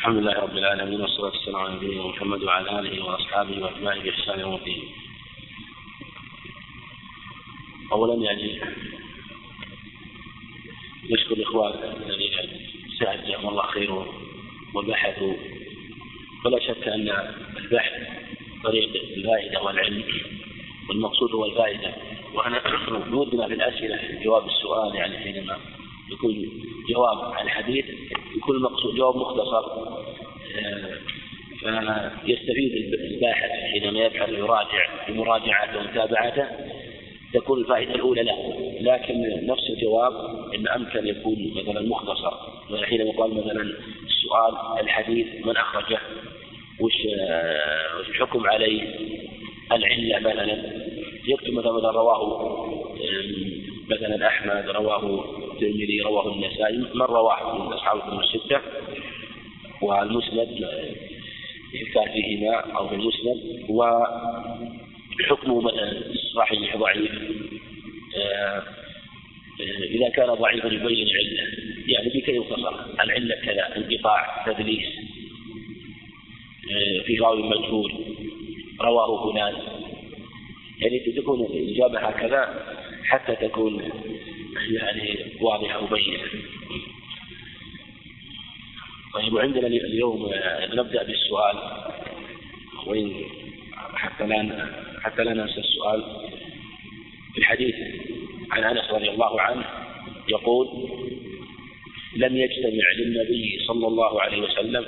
الحمد لله رب العالمين والصلاة والسلام على نبينا محمد وعلى آله وأصحابه وأتباعه بإحسان يوم الدين. أولا يعني نشكر الإخوان الذين ساعدوا جزاهم الله خير وبحثوا، ولا شك أن البحث طريق الفائدة والعلم، والمقصود هو الفائدة. وأنا ودنا في الأسئلة جواب السؤال، يعني حينما يكون جواب عن الحديث يكون المقصود جواب مختصر، فيستفيد الباحث حينما يبحث ويراجع بمراجعته ومتابعته تكون الفائدة الأولى له. لكن نفس الجواب إن أمكن يكون مثلا مختصر، حينما يقال مثلا السؤال الحديث من أخرجه، وش الحكم عليه، العلة مثلا، يكتب مثلا رواه مثلا أحمد، رواه الترمذي، رواه النسائي، من رواه من أصحاب الكتب الستة، والمسند يذكر فيهما أو في المسند، وحكمه مثلا صحيح ضعيف. إذا كان ضعيفا يبين العلة، يعني بكي يختصر العلة كذا، انقطاع، تدليس، في راوي مجهول، رواه فلان، يعني تكون الإجابة هكذا حتى تكون يعني واضحة وبينة. طيب، وعندنا اليوم نبدأ بالسؤال، وإن حتى لا ننسى السؤال. في الحديث عن أنس رضي الله عنه يقول: لم يجتمع للنبي صلى الله عليه وسلم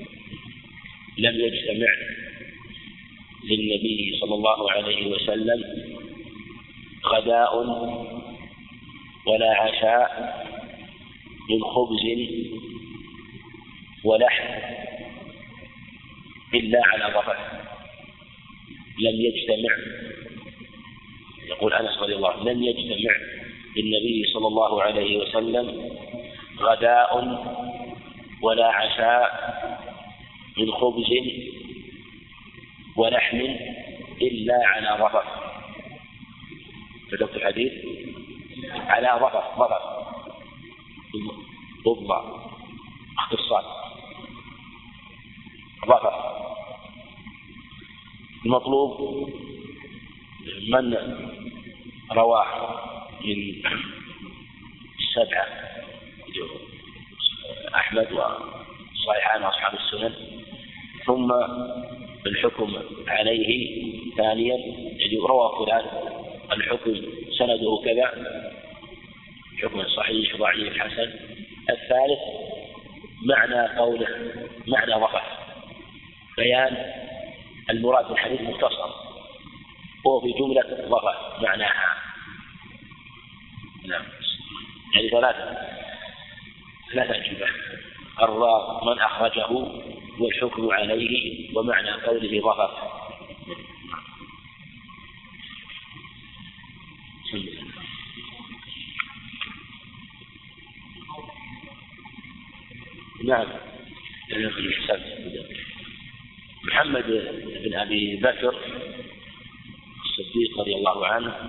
غداء ولا عشاء من خبز ولحم إلا على ظفر. لم يجتمع، يقول أنس رضي الله عنه، لم يجتمع للنبي صلى الله عليه وسلم غداء ولا عشاء من خبز ولحم إلا على ظفر. كتبت الحديث على ظفر ضبع اختصار ظفر. المطلوب من رواه من السبعة أحمد وصحيحان وأصحاب السنن، ثم الحكم عليه ثانيا، يعني روى فلان الحكم سنده كذا، حكم صحيح ضعيف حسن. الثالث معنى قوله معنى ظفر، بيان المراد بالحديث مختصر، هو في جملة ظفر معناها. نعم، يعني ثلاثة أجوبة: الراء من أخرجه، والحكم عليه، ومعنى قوله ظفر. نعم، محمد بن أبي بكر الصديق رضي الله عنه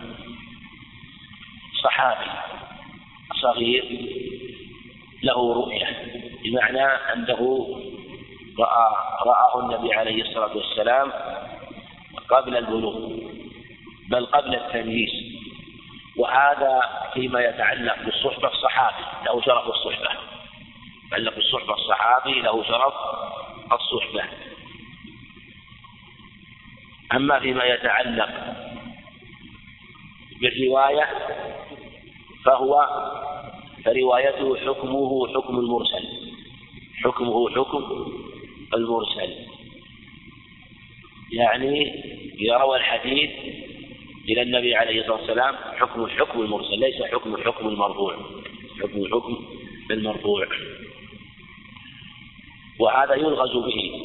صحابي صغير له رؤية، بمعنى أنه رآه النبي عليه الصلاة والسلام قبل البلوغ، بل قبل التمييز. وهذا فيما يتعلق بالصحبة، الصحابي له شرف الصحبة، يتعلق بالصحبة الصحابي له شرف الصحبة. أما فيما يتعلق بالرواية فروايته حكمه حكم المرسل، يعني إذا روى الحديث إلى النبي عليه الصلاة والسلام حكم المرسل، ليس حكم المرفوع. وهذا يلغز به،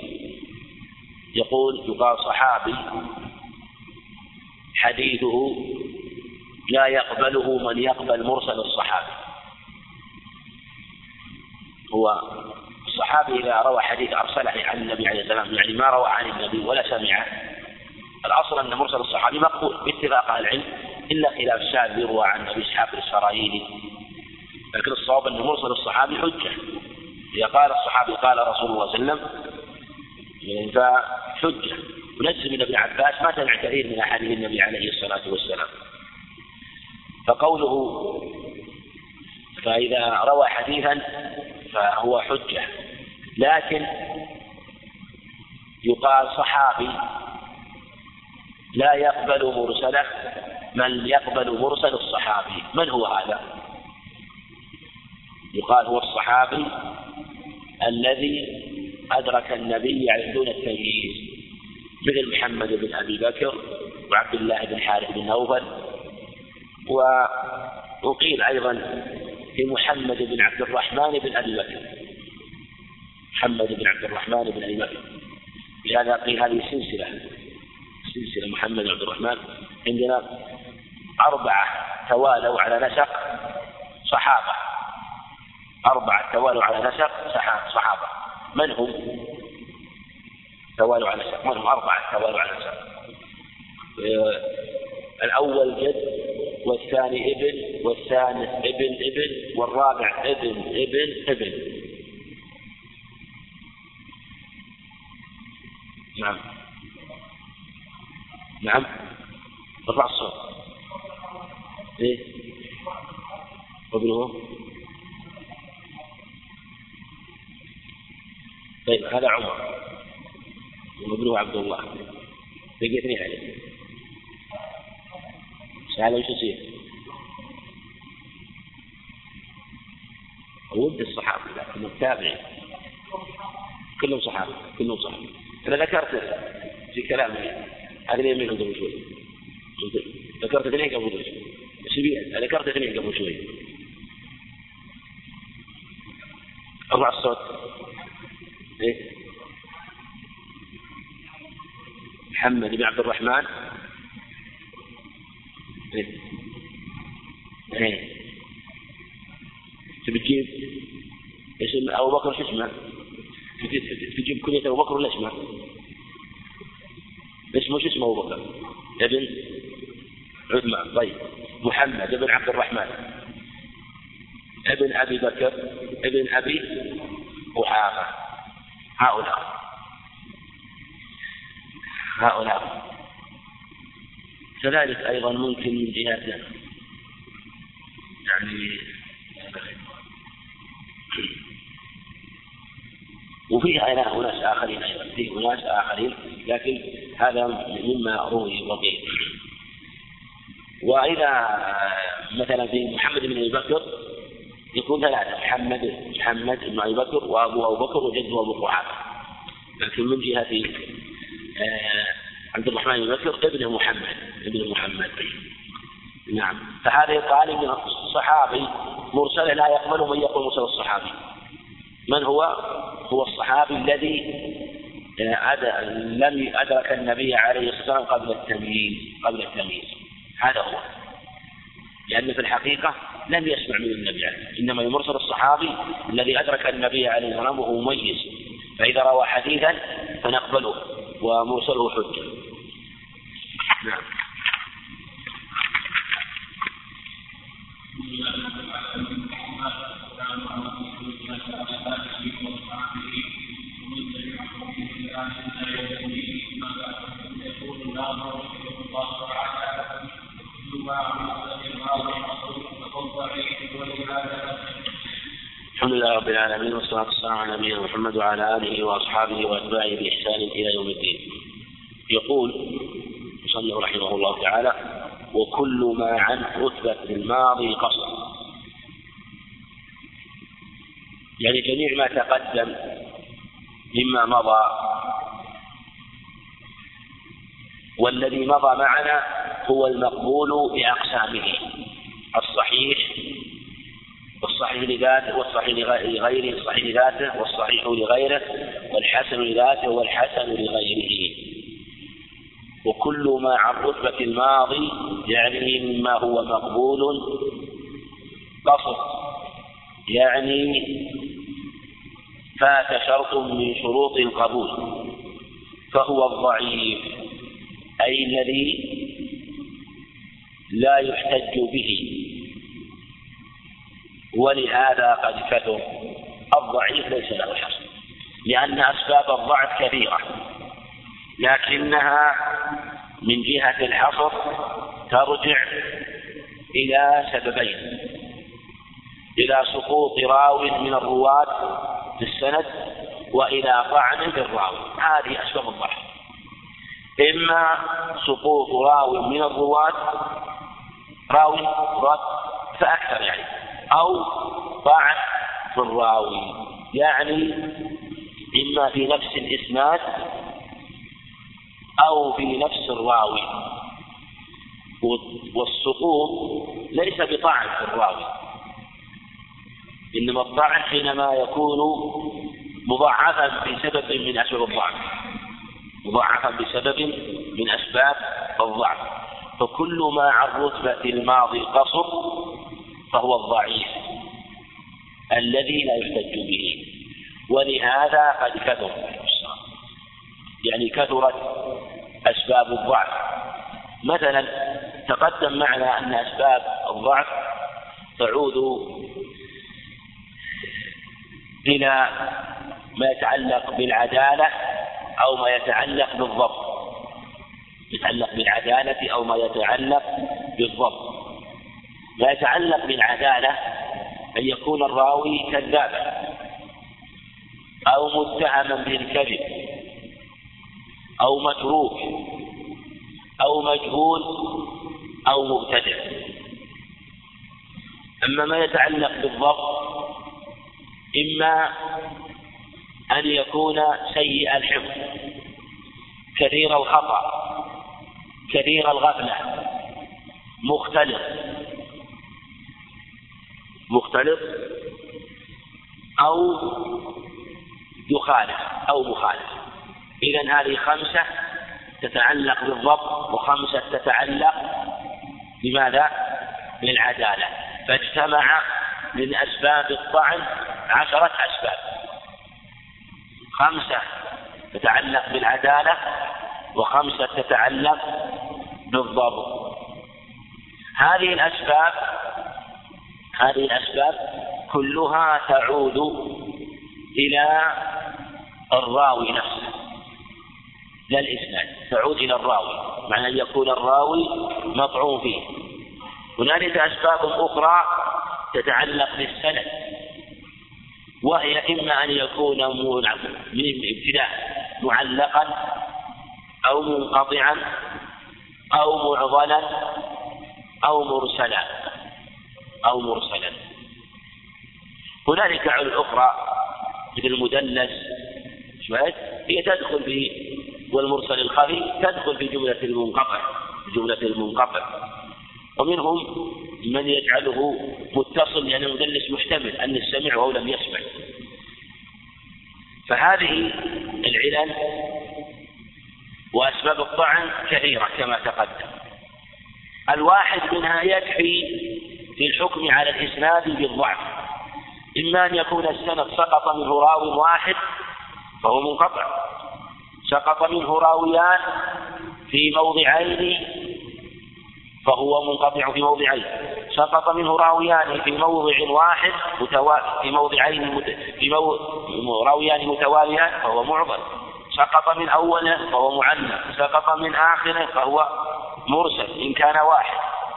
يقال صحابي حديثه لا يقبله من يقبل مرسل الصحابي. هو الصحابي إذا روى حديث أرسله عن النبي عليه السلام، يعني ما روى عن النبي ولا سمعه، الأصل أن مرسل الصحابي مقبول باتفاق أهل العلم، إلا خلاف الشاذ يروى عن أبي إسحاق الإسرائيلي، لكن الصواب أن مرسل الصحابي حجة. إذا قال الصحابي قال رسول الله صلى الله عليه وسلم فحجة. ونفس من ابن عباس ما سمع كثير من أحاديث النبي عليه الصلاة والسلام. فقوله فإذا روى حديثا فهو حجة. لكن يقال صحابي لا يقبل مرسله من يقبل مرسل الصحابي. من هو هذا؟ يقال هو الصحابي الذي أدرك النبي دون التمييز، مثل محمد بن أبي بكر وعبد الله بن حارث بن نوفل. وقيل أيضا في محمد بن عبد الرحمن بن أبي بكر، محمد بن عبد الرحمن بن أبي بكر. لهذا قيل هذه سلسلة محمد بن عبد الرحمن. عندنا 4 توالوا على نسق صحابة، 4 توالوا على نسق صحابة. من هم توالوا على نسق؟ من هم 4 توالوا على نسق؟ الأول جد، والثاني ابن، والثالث ابن، والرابع ابن. نعم ارفع الصوت. ايه وابنه؟ طيب هذا عمر وابنه عبد الله، بقي 2 عليه. هذا وش يصير؟ ود الصحابة لكن التابعين كلهم صحابة. أنا ذكرت في كلامي أغنية منهم قبل شوي، ذكرت 2 قبل شوي، ذكرت 2 قبل شوي. ارفع الصوت. إيه؟ محمد بن عبد الرحمن. إيه؟ تجيب اسم أبو بكر شو اسمه؟ تجيب كنية أبو بكر ولا اسمه؟ شو اسمه أبو بكر؟ ابن عثمان. طيب محمد بن عبد الرحمن ابن أبي بكر ابن أبي قحافة. هؤلاء كذلك أيضا ممكن من جهة يعني وفيها أناس آخرين أيضا، فيه أناس آخرين، لكن هذا مما روي وقيل. وإذا مثلا في محمد بن أبي بكر يكون 3: محمد بن أبي بكر وأبو بكر وجده أبو قحافة. لكن من جهة عبد الرحمن بن بكر ابن محمد. نعم. فهذا يقال إن الصحابي مرسل لا يقبل من يقول مرسل الصحابي. من هو الصحابي الذي لم أدرك النبي عليه الصلاة والسلام قبل التمييز. هذا هو، لأن في الحقيقة لم يسمع من النبي عليه، إنما يمرسل الصحابي الذي أدرك النبي عليه الصلاة والسلام وهو مميز، فإذا روى حديثا فنقبله ومرسله حجة. نعم. الحمد لله رب العالمين، والصلاة والسلام على نبينا محمد وعلى آله وأصحابه وأتباعه بإحسان إلى يوم الدين. يقول مصنف رحمه الله تعالى: وكل ما عن رتبة الماضي قصر، يعني جميع ما تقدم مما مضى والذي مضى معنا هو المقبول بأقسامه: الصحيح والصحيح لذاته والصحيح لغيره، الصحيح لذاته والصحيح لغيره، والحسن لذاته والحسن لغيره. وكل ما عن رتبة الماضي يعني مما هو مقبول قصر، يعني فات شرط من شروط القبول فهو الضعيف، أي الذي لا يحتج به، ولهذا قد كثر والضعيف ليس له حصر، لأن أسباب الضعف كثيرة، لكنها من جهة الحصر ترجع إلى سببين: إلى سقوط راو من الرواة في السند، وإلى طعن في الراوي. هذه أسباب الضعف: إما سقوط راو من الرواة، راوي فأكثر يعني، أو طعن في الراوي، يعني إما في نفس الإسناد أو في نفس الراوي. والسقوط ليس بطعن في الراوي، إنما الطعن حينما يكون مضاعفا بسبب من أسباب الضعف، مضاعفا بسبب من أسباب الضعف. فكل ما عن رتبة الماضي قصر فهو الضعيف الذي لا يحتج به. ولهذا قد كثر، يعني كثرت أسباب الضعف. مثلا تقدم معنا أن أسباب الضعف تعود إلى ما يتعلق بالعدالة أو ما يتعلق بالضبط، يتعلق بالعدالة أو ما يتعلق بالضبط. ما يتعلق بالعدالة أن يكون الراوي كذابا أو متهما بالكذب أو متروك أو مجهول أو مبتدع. أما ما يتعلق بالضبط إما أن يكون سيء الحفظ، كثير الخطأ، كثير الغفلة، مختلط أو يخالف أو مخالف. إذن هذه 5 تتعلق بالضبط، و5 تتعلق بماذا؟ بالعدالة. فاجتمع من أسباب الطعن 10 أسباب: 5 تتعلق بالعدالة، و5 تتعلق بالضبط. هذه الأسباب كلها تعود إلى الراوي نفسه، لا الإسناد، تعود إلى الراوي، معنى أن يكون الراوي مطعون فيه. هنالك أسباب أخرى تتعلق بالسند، وهي إما أن يكون من ابتداء معلقا أو منقطعا أو معضلا أو مرسلا. هنالك علل أخرى مثل المدلس هي تدخل في، والمرسل الخفي تدخل في جملة المنقطع. ومنهم من يجعله متصل لأن المدلس محتمل أن السمع أو لم يسمع. فهذه العلل وأسباب الطعن كثيرة كما تقدم. الواحد منها يكفي في الحكم على الإسناد بالضعف: إما أن يكون السند سقط منه راو واحد فهو منقطع، سقط منه راويان في موضعين فهو منقطع في موضعين، سقط منه راويان في موضع واحد راويان متواليان فهو معضل، سقط من أوله فهو معنى، سقط من آخره فهو مرسل إن كان واحد،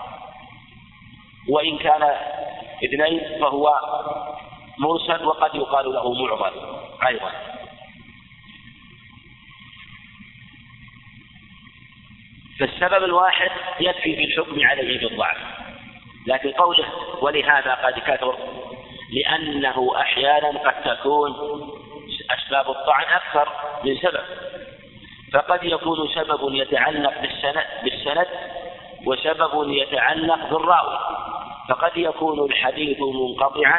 وإن كان 2 فهو مرسل وقد يقال له معضل أيضا. فالسبب الواحد يكفي في الحكم عليه بالضعف. لكن قوله ولهذا قد كثر، لأنه أحيانا قد تكون أسباب الطعن أكثر من سبب، فقد يكون سبب يتعلق بالسند وسبب يتعلق بالراوي. فقد يكون الحديث منقطعا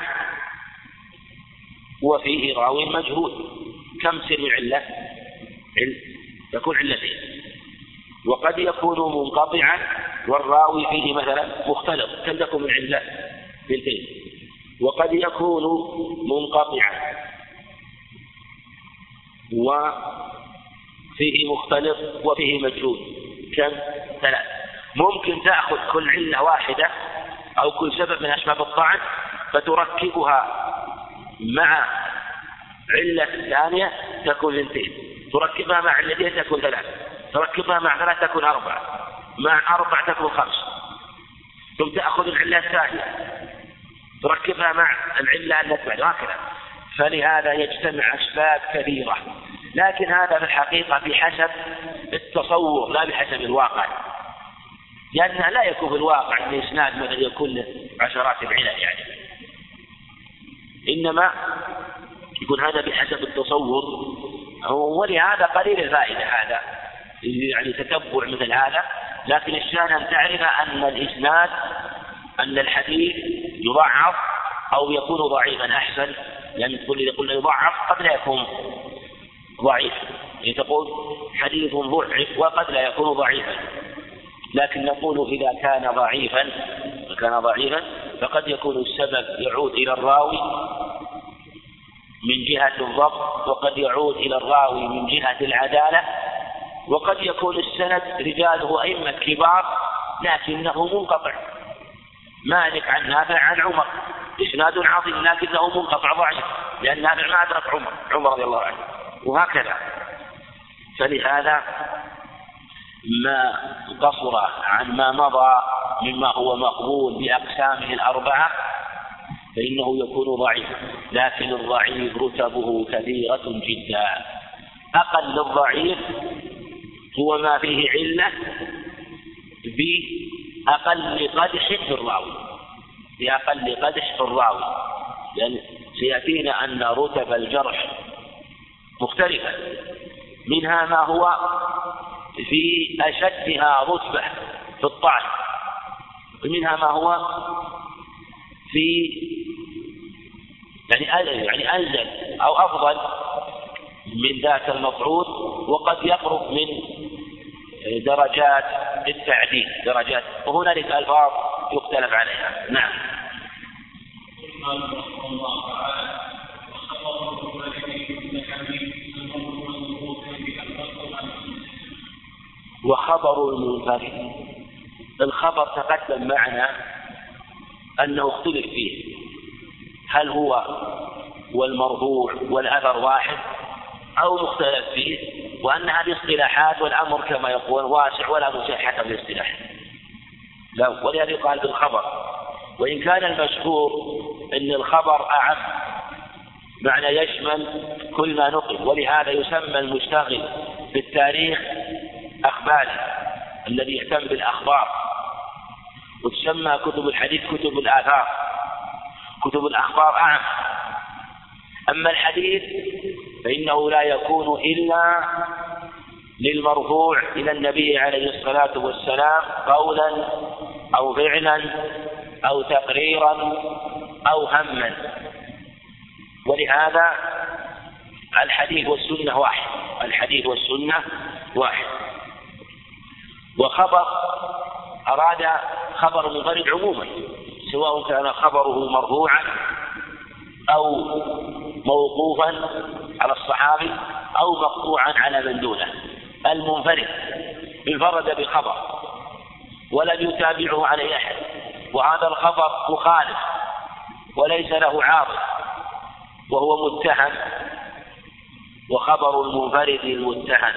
وفيه راوي مجهول، كم سر علة؟ يكون علتين. وقد يكون منقطعا والراوي فيه مثلا مختلط، كم تكون من علة؟ 2. وقد يكون منقطعا وفيه مختلط وفيه مجهول، كم؟ 3. ممكن تأخذ كل علة واحدة أو كل سبب من أسباب الطعن فتركبها مع علة الثانية تكون 2، تركبها مع علتين تكون 3، تركبها مع 3 تكون 4، مع 4 تكون 5، ثم تأخذ العلة الثانية تركبها مع العلة التي بعدها، هكذا. فلهذا يجتمع أسباب كثيرة، لكن هذا في الحقيقة بحسب التصور لا بحسب الواقع، لأنه لا يكون في الواقع أن إسناد مثلا يكون له عشرات العلل يعني، إنما يكون هذا بحسب التصور. ولهذا قليل الفائدة هذا يعني تتبع مثل هذا، لكن الشأن أن تعرف أن الإسناد أن الحديث يضعف أو يكون ضعيفا أحسن، لأن تقول إذا قلنا يضعف قد لا يكون ضعيف، يعني تقول حديث ضعف وقد لا يكون ضعيفا، لكن نقول إذا كان ضعيفا فقد يكون السبب يعود إلى الراوي من جهة الضبط، وقد يعود إلى الراوي من جهة العدالة، وقد يكون السند رجاله أئمة كبار لكنه منقطع، مالك عن نافع عن عمر إسناد عظيم لكنه منقطع ضعيف، لأن نافع ما أدرك عمر رضي الله عنه، وهكذا. فلهذا ما قصر عن ما مضى مما هو مقبول بأقسامه الأربعة فإنه يكون ضعيف، لكن الضعيف رتبه كثيرة جدا. أقل الضعيف هو ما فيه علة بأقل قدح في الراوي، لأن سيأتينا أن رتب الجرح مختلفة، منها ما هو في أشدها رتبة في الطعن، ومنها ما هو في يعني أنزل أو أفضل من ذاك المطعون، وقد يقرب من درجات التعديل وهنالك ألفاظ يختلف عليها. نعم. وخبر المنفرد، الخبر تقدم معنا أنه اختلف فيه، هل هو والمرفوع والأثر واحد أو مختلف فيه، وأن هذه اصطلاحات والأمر كما يقول واسع ولا مشاحة في الاصطلاح، ولهذا يقال بالخبر، وإن كان المشهور أن الخبر أعم معنى يشمل كل ما نقل، ولهذا يسمى المشتغل بالتاريخ أخباري الذي يهتم بالأخبار، وتسمى كتب الحديث كتب الآثار، كتب الأخبار أعم. أما الحديث فإنه لا يكون إلا للمرفوع إلى النبي عليه الصلاة والسلام قولا أو فعلا أو تقريرا أو هما، ولهذا الحديث والسنة واحد. وخبر أراد خبر منفرد عموما، سواء كان خبره مرفوعا أو موقوفا على الصحابي أو مقطوعا على من دونه. المنفرد انفرد بخبر ولم يتابعه عليه أحد، وهذا الخبر مخالف وليس له عارض وهو متهم. وخبر المنفرد المتهم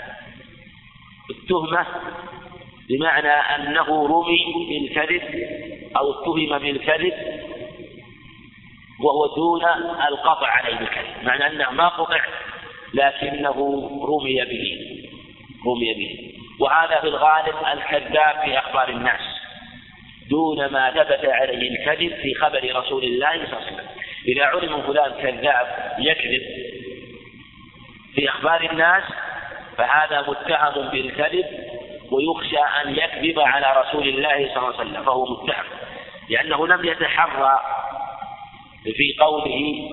التهمة بمعنى أنه رمي بالكذب أو اتهم بالكذب وهو دون القطع عليه بالكذب، معنى أنه ما قطع لكنه رمي به. وهذا في الغالب الكذاب في أخبار الناس دون ما ثبت عليه الكذب في خبر رسول الله صلى الله عليه وسلم. إذا علم فلان كذاب يكذب في أخبار الناس فهذا متهم بالكذب ويخشى أن يكذب على رسول الله صلى الله عليه وسلم، فهو متهم لأنه لم يتحرى في قوله،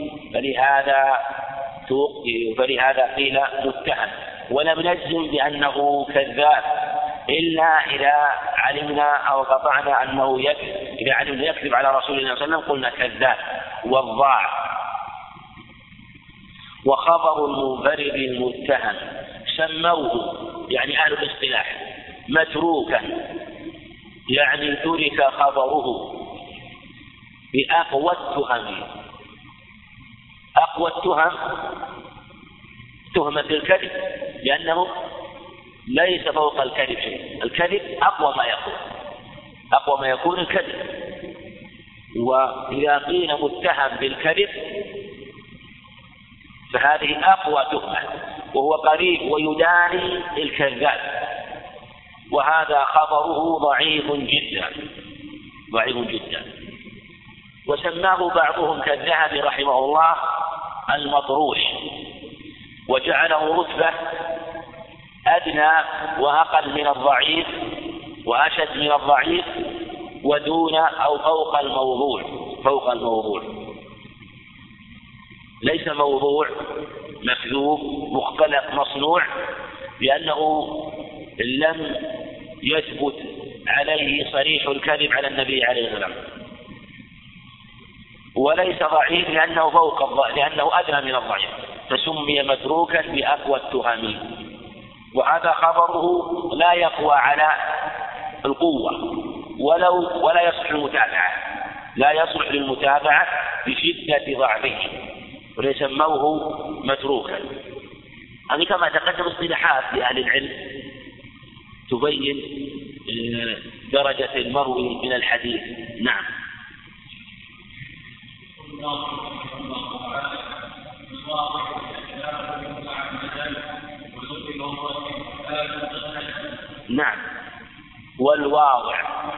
فلهذا قيل متهم. ولم نجزم بأنه كذاب إلا إذا علمنا أو قطعنا أنه يكذب. إذا علمنا يكذب على رسول الله صلى الله عليه وسلم قلنا كذاب وضاع. وخبر المنفرد المتهم سموه يعني أهل الاصطلاح متروكا، يعني ترك خبره بأقوى أقوى التهم تهمة الكذب، لأنه ليس فوق الكذب شيء، الكذب أقوى ما يكون الكذب. وإذا قيل متهم بالكذب فهذه أقوى تهمة، وهو قريب ويداني الكذاب، وهذا خبره ضعيف جدا. وسماه بعضهم كالذهبي رحمه الله المطروح، وجعله رتبة أدنى وأقل من الضعيف وأشد من الضعيف ودون أو فوق الموضوع. ليس موضوع مكذوب مختلق مصنوع، لأنه لم يثبت عليه صريح الكذب على النبي عليه الصلاة والسلام، وليس ضعيف لأنه أدنى من الضعيف، فسمي متروكا بأقوى التهم. وهذا خبره لا يقوى على القوة ولا يصلح للمتابعة بشدة ضعفه، وليسموه متروكا. يعني كما تقدم اصطلاحات لأهل العلم تبين درجة المروي من الحديث. نعم. نعم. والواضع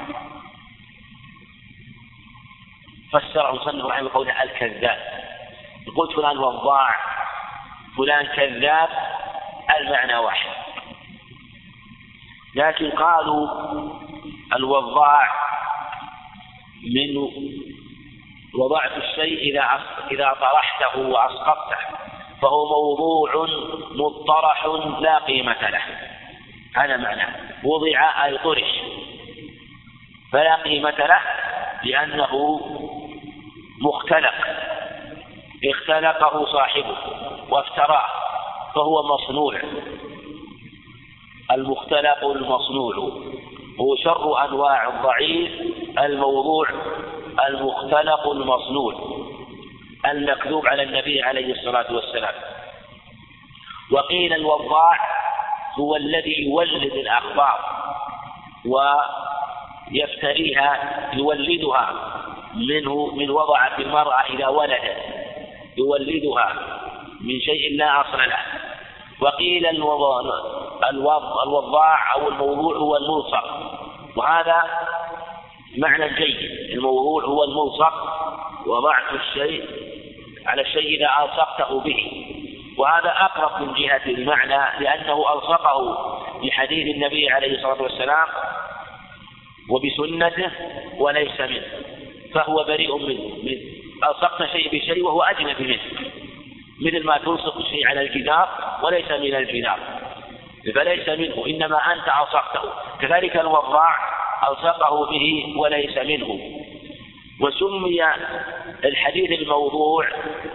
فسر المصنف رحمه قوله الكذاب، قلت فلان وضاع فلان كذاب المعنى واحد، لكن قالوا الوضاع من وضعت الشيء إذا طرحته وأسقطته فهو موضوع مطرح لا قيمة له، هذا معناه. وضع أي طرح فلا قيمة له لأنه اختلقه صاحبه وافتراه، فهو مصنوع. المختلق المصنوع هو شر أنواع الضعيف الموضوع المختلق المصنوع المكذوب على النبي عليه الصلاة والسلام. وقيل الوضاع هو الذي يولد الأخبار ويفتريها يولدها من وضعت المرأة إذا ولدت يولدها من شيء لا أصل له. وقيل الوضاع أو الموضوع هو الملصق، وهذا معنى جيد. الموضوع هو الملصق، وضعت الشيء على الشيء إذا ألصقته به، وهذا أقرب من جهة المعنى لأنه ألصقه بحديث النبي عليه الصلاة والسلام وبسنته وليس منه، فهو بريء منه. ألصقت شيء بشيء وهو أجنبي منه، مثل ما تلصق الشيء على الجدار وليس من الجدار، فليس منه، إنما أنت ألصقته. كذلك الوضاع ألصقه به وليس منه. وسمي الحديث الموضوع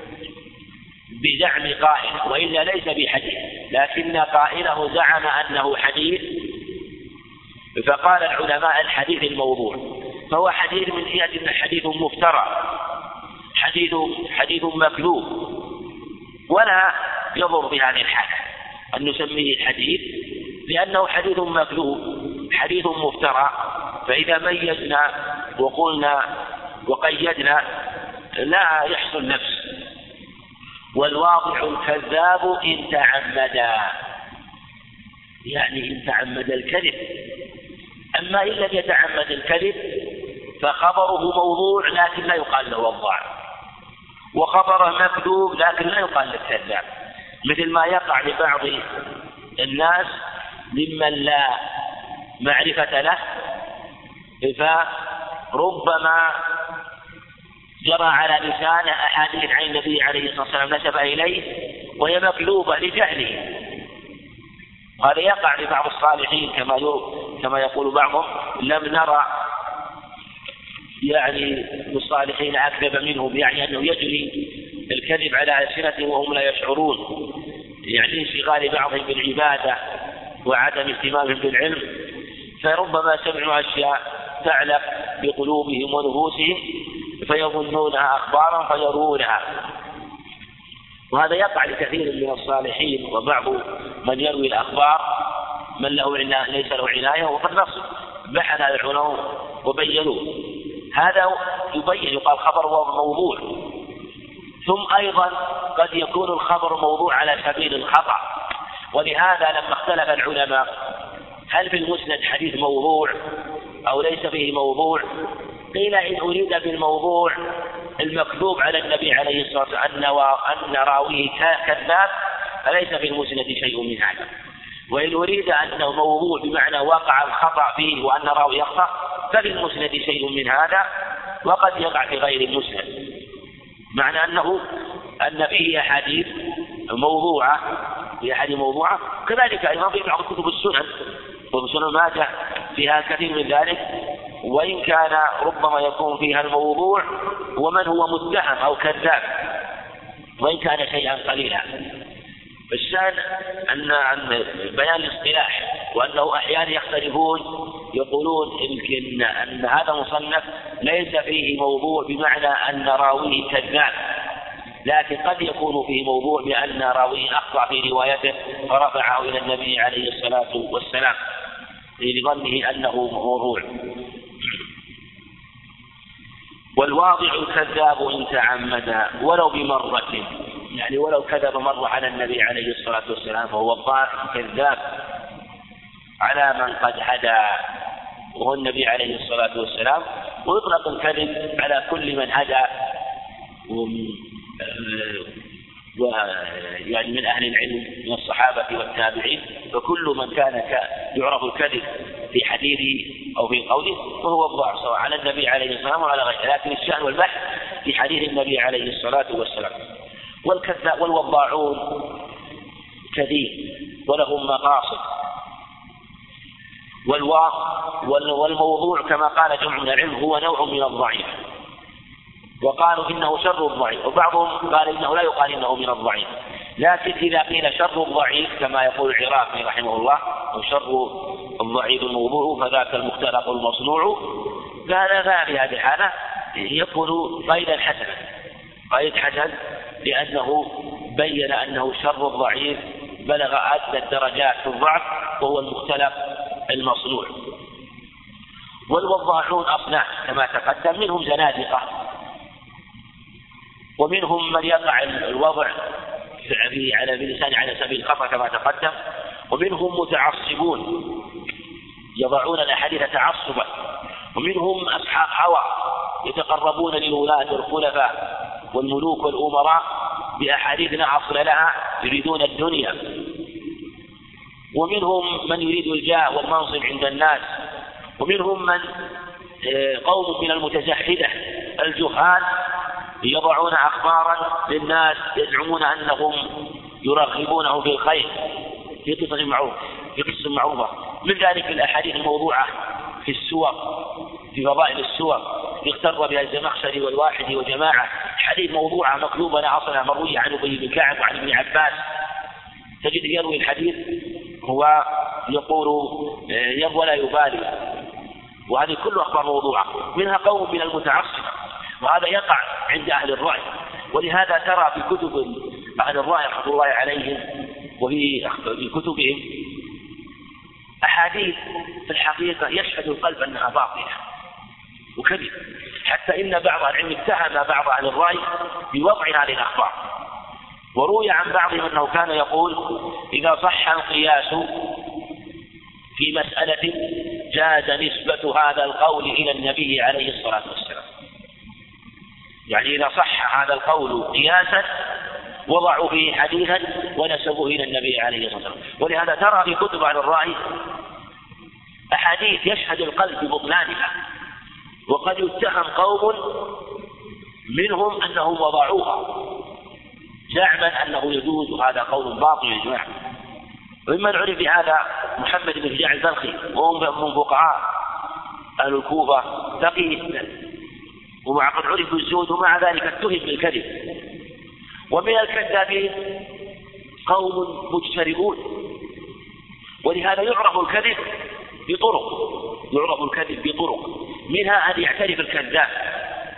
بزعم قائل، وإلا ليس بحديث، لكن قائله زعم أنه حديث، فقال العلماء الحديث الموضوع. فهو حديث من جهة أنه حديث مفترى، حديث مكذوب، ولا يضر بهذه الحالة أن نسميه الحديث، لأنه حديث مكذوب حديث مفترى. فإذا ميزنا وقلنا وقيدنا لا يحصل نفس. والواضع الكذاب إن تعمدا، يعني إن تعمد الكذب. أما إن لم يتعمد الكذب فخبره موضوع لكن لا يقال له وضاع، وخبره مكذوب لكن لا يقال له كذاب، مثل ما يقع لبعض الناس ممن لا معرفة له، فربما جرى على لسانه أحاديث عن النبي عليه الصلاة والسلام نسب إليه وهي مكذوبة لجهله. هذا يقع لبعض الصالحين كما يقول بعضهم: لم نرى يعني الصالحين أكذب منهم، يعني أنه يجري الكذب على ألسنتهم وهم لا يشعرون، يعني انشغال بعضهم بالعبادة وعدم اهتمامهم بالعلم، فربما سمعوا أشياء تعلق بقلوبهم ونفوسهم فيظنونها أخبارا فيروونها. وهذا يقع لكثير من الصالحين وبعض من يروي الأخبار من له ليس له عناية، وقد نصب بحث العلماء وبينوه. هذا يبين يقال خبر موضوع. ثم أيضا قد يكون الخبر موضوع على سبيل الخطأ، ولهذا لما اختلف العلماء هل في المسند حديث موضوع أو ليس فيه موضوع، قيل إن أريد بالموضوع المكذوب على النبي عليه الصلاة والسلام أن راويه كذاب فليس في المسند شيء من هذا، وإن أريد أنه موضوع بمعنى وقع الخطأ فيه وأن راوي يخطأ ففي المسند شيء من هذا، وقد يقع في غير المسند، معنى أن فيه أحاديث موضوعة كذلك أيضا في بعض كتب السنن وسنن ماجه فيها كثير من ذلك، وإن كان ربما يكون فيها الموضوع ومن هو متهم أو كذاب وإن كان شيئا قليلا. الشأن أن بيان الاصطلاح، وأنه أحيانا يختلفون يقولون يمكن أن هذا مصنف ليس فيه موضوع بمعنى أن راويه كذاب، لكن قد يكون فيه موضوع بأن راويه أخطأ في روايته فرفعه إلى النبي عليه الصلاة والسلام لظنه أنه موضوع. والواضع الكذاب إن تعمد ولو بمرة، يعني ولو كذب مرة على النبي عليه الصلاة والسلام فهو الضاع كذاب على من قد هدى وهو النبي عليه الصلاة والسلام. ويطلق الكذب على كل من هدى يعني من أهل العلم من الصحابة والتابعين، فكل من كان يعرف الكذب في حديثه أو في قوله فهو الضاع سواء على النبي عليه الصلاة والسلام وعلى غيره، لكن الشأن والبحث في حديث النبي عليه الصلاة والسلام. والكذاب والوضاعون كثير ولهم مقاصد. والموضوع كما قال جمع من العلم هو نوع من الضعيف، وقالوا إنه شر الضعيف، وبعضهم قال إنه لا يقال إنه من الضعيف، لكن إذا قيل شر الضعيف كما يقول العراقي رحمه الله وشر الضعيف الموضوع فذاك المختلق المصنوع، قال في هذه الحالة يكون قيدا حسنا، قيد حسن، لأنه بين أنه شر الضعيف بلغ أدنى الدرجات في الضعف وهو المختلق المصنوع. والوضاعون أصناف كما تقدم، منهم زنادقة ومنهم من يقع الوضع على اللسان على سبيل الخطأ كما تقدم، ومنهم متعصبون يضعون الأحاديث تعصبا، ومنهم أصحاب هوى يتقربون لولاة الخلفاء والملوك والأمراء بأحاديث لا أصل لها يريدون الدنيا، ومنهم من يريد الجاه والمنصب عند الناس، ومنهم من قوم من المتزهدة الجهال يضعون أخبارا للناس يزعمون أنهم يرغبونه في الخير في قصة معروفة، من ذلك الأحاديث الموضوعة في السور في فضائل السور يغتر بها الزمخشري والواحدي وجماعة، حديث موضوعة مكذوبة لا أصل لها مروية عن أبي بن كعب وعن ابن عباس، تجد يروي الحديث هو يقول يروى لا يبالي، وهذه كل أخبار موضوعة، منها قوم من المتعصبة، وهذا يقع عند أهل الرأي. ولهذا ترى في كتب أهل الرأي رحمة الله عليهم وفي كتبهم أحاديث في الحقيقة يشهد القلب أنها باطلة وكذب، حتى إن بعض العلم اتهم بعض أهل الرأي بوضع هذه الأخبار. وروي عن بعضهم أنه كان يقول إذا صح القياس في مسألة جاز نسبة هذا القول إلى النبي عليه الصلاة والسلام، يعني إذا صح هذا القول قياسا وضعوا فيه حديثا ونسبوه إلى النبي عليه الصلاة والسلام. ولهذا ترى في كتب عن الرأي أحاديث يشهد القلب ببطلانها، وقد يتهم قوم منهم أنهم وضعوها زعما أنه يجوز، وهذا قول باطل يا جماعة. وممن عرف بهذا محمد بن هجاع البلخي وهو من فقهاء أهل الكوفة فقيه، ومع قد عرف بالزهد ومع ذلك اتهم بالكذب. ومن الكذابين قوم مجترئون، ولهذا يعرف الكذب بطرق، منها أن يعترف الكذاب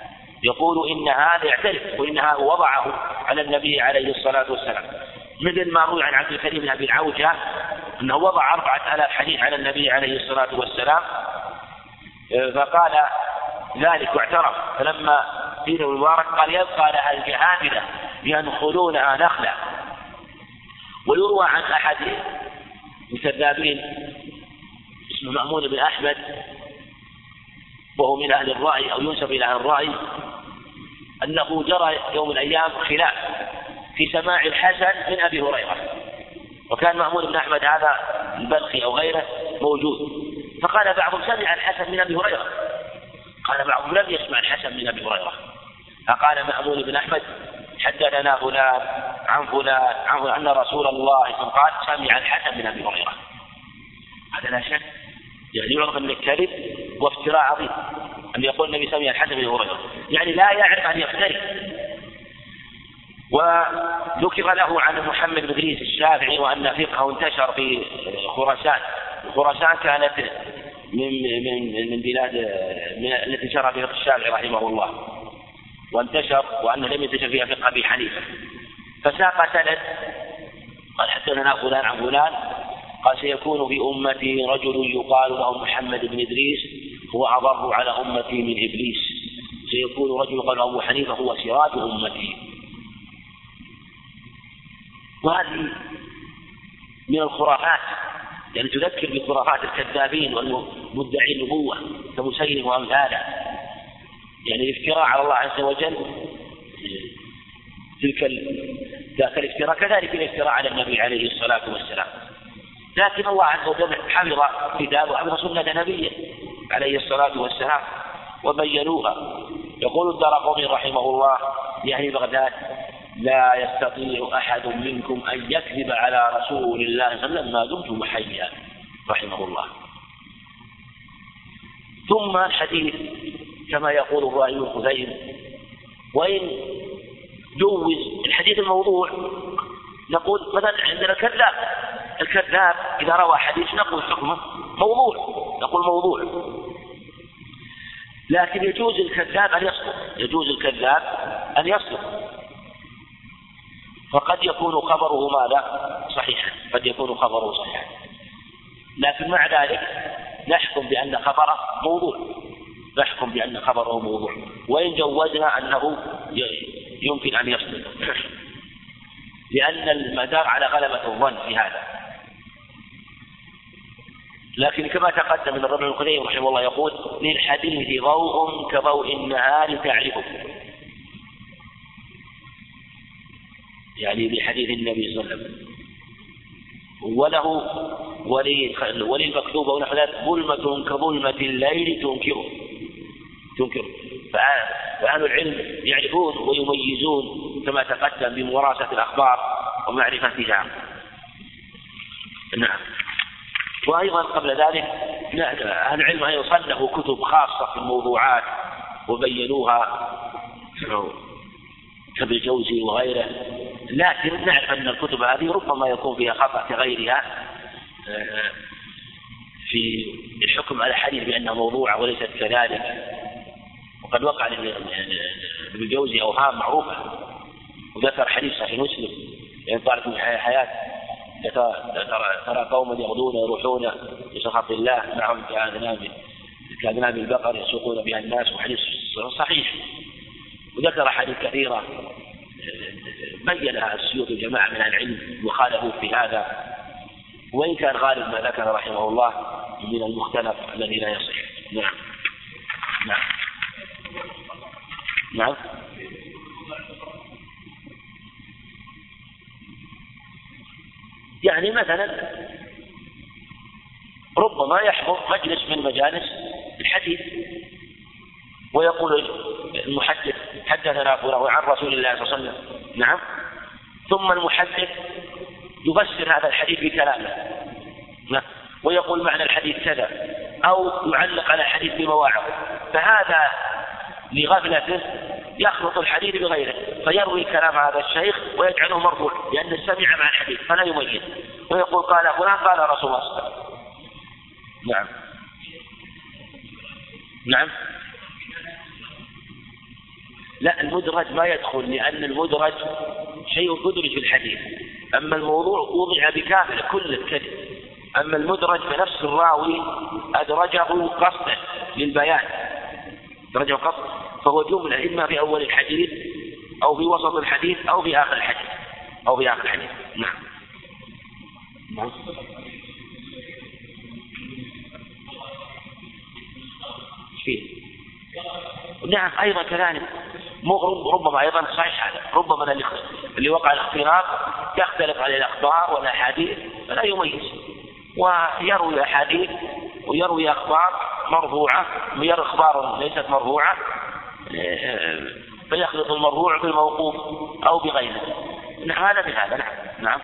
يقول إن هذا يعترف وإن هذا وضعه على النبي عليه الصلاة والسلام، مثل ما روي عن عبد الكريم بن أبي العوجة أنه وضع 4000 حديث على النبي عليه الصلاة والسلام، فقال ذلك واعترف. فلما قيل المبارك قال يبقى لها الجهابذة ينخلونها نخلا. ويروى عن أحد الكذابين اسمه مأمون بن أحمد وهو من أهل الرأي أو ينسب إلى أهل الرأي أنه جرى يوم من الأيام خلاف في سماع الحسن من أبي هريرة، وكان مأمون بن أحمد هذا البلخي أو غيره موجود، فقال بعضهم سمع الحسن من أبي هريرة، قال بعضهم لم يسمع الحسن من أبي هريرة، فقال مأمون بن أحمد حدثنا فلان عن فلان أن رسول الله قال سمع الحسن من أبي هريرة. هذا لا شك يعني يعرف أن الكذب وافتراء عظيم أن يقول النبي سمع الحسن من أبي هريرة، يعني لا يعرف أن يفتري. وذكر له عن محمد بن إدريس الشافعي وأن فقهه انتشر في خراسان. خراسان كانت من بلاد التي انتشر فيها الشافعي رحمه الله وانتشر، وأنه لم ينتشر فيها فقه أبي حنيفة، فساق سند قال حدثنا فلان عن فلان قال سيكون في أمتي رجل يقال له محمد بن إدريس هو أضر على أمتي من إبليس، سيكون رجل يقال له أبو حنيفة هو سراج أمتي. وهذه من الخرافات، يعني تذكر بخرافات الكذابين والمدعي النبوة كمسيلم وأمثاله، يعني الافتراء على الله عز وجل ذاك الافتراء كذلك الافتراء على النبي عليه الصلاة والسلام. لكن الله عز وجل حفظ كتابه وحفظ سنة نبيه عليه الصلاة والسلام وبينوها. يقول الدارقطني رحمه الله يعني بغداد لا يستطيع أحد منكم أن يكذب على رسول الله صلى الله عليه وسلم ما دمت حيا رحمه الله. ثم الحديث كما يقول الرأي الخزيم، وإن جوز الحديث الموضوع نقول مثلا عندنا الكذاب إذا روى حديث نقول حكمه موضوع، نقول موضوع، لكن يجوز الكذاب أن يصدق، فقد يكون خبره ماذا صحيحا، قد يكون خبره صحيحا، لكن مع ذلك نحكم بأن خبره موضوع، وإن جوزنا أنه يمكن أن يصدق، لأن المدار على غلبة الظن في هذا. لكن كما تقدم من ابن القيم رحمه الله يقول للحديث ضوء كضوء النهار تعرفه، يعني بحديث النبي صلى الله عليه وسلم، وله وللمكتوب ونحو ذلك ظلمة كظلمة الليل تنكره. فأهل العلم يعرفون ويميزون كما تقدم بمراسة الأخبار ومعرفتها. نعم. وأيضا قبل ذلك أهل العلم أيضا صنفوا كتب خاصة في الموضوعات وبينوها كابن الجوزي وغيره، لكن نعرف أن الكتب هذه ربما يكون فيها خطأ كغيرها في الحكم على الحديث بأنه موضوع وليست كذلك. وقد وقع لابن الجوزي أوهام معروفة، وذكر حديث صحيح مسلم يعني طالب من حياة ترى قوما يغدون يروحون بسخط الله معهم كأذناب البقر يسوقون بها الناس، وحديث صحيح. وذكر حديث كثيرة بينها السيوطي جماعة من العلم وخالفوا في هذا، وإن كان غالب ما ذكر رحمه الله من المختلف الذي لا يصح. نعم. يعني مثلا ربما يحضر مجلس من مجالس الحديث ويقول المحدث حدثنا فلان عن رسول الله صلى الله عليه وسلم، نعم، ثم المحدث يفسر هذا الحديث بكلامه ويقول معنى الحديث كذا، أو يعلق على الحديث بمواعظ، فهذا لغفلته يخلط الحديث بغيره فيروي كلام هذا الشيخ ويجعله مرفوع لأنه سمع مع الحديث فلا يميز، ويقول قال فلان قال رسول الله صلى الله عليه وسلم. لا، المدرج ما يدخل، لأن المدرج شيء مدرج في الحديث، أما الموضوع وضع بكامل كل الكذب. أما المدرج فنفس الراوي أدرجه قصدا للبيان، أدرجه قصدا، فهو جملة إما في أول الحديث أو في وسط الحديث أو في آخر الحديث أو في آخر الحديث. نعم. فيه. نعم أيضا كذلك، ربما أيضا صحيح هذا، ربما اللي وقع الاختلاط يختلف على الأخبار والأحاديث فلا يميز، ويروي أحاديث ويروي أخبار مرفوعة ويروي أخبار ليست مرفوعة، فيخلط المرفوع بالموقوف أو بغيره. نعم هذا بهذا. نعم. نعم.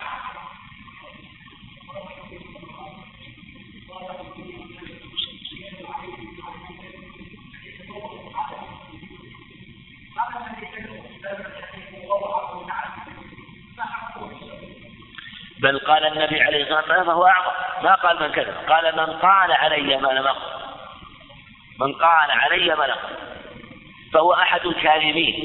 بل قال النبي عليه الصلاة والسلام فهو أعظم، ما قال من كذب، قال من قال علي ما لم أقل، من قال علي ما لم أقل، فهو أحد الكاذبين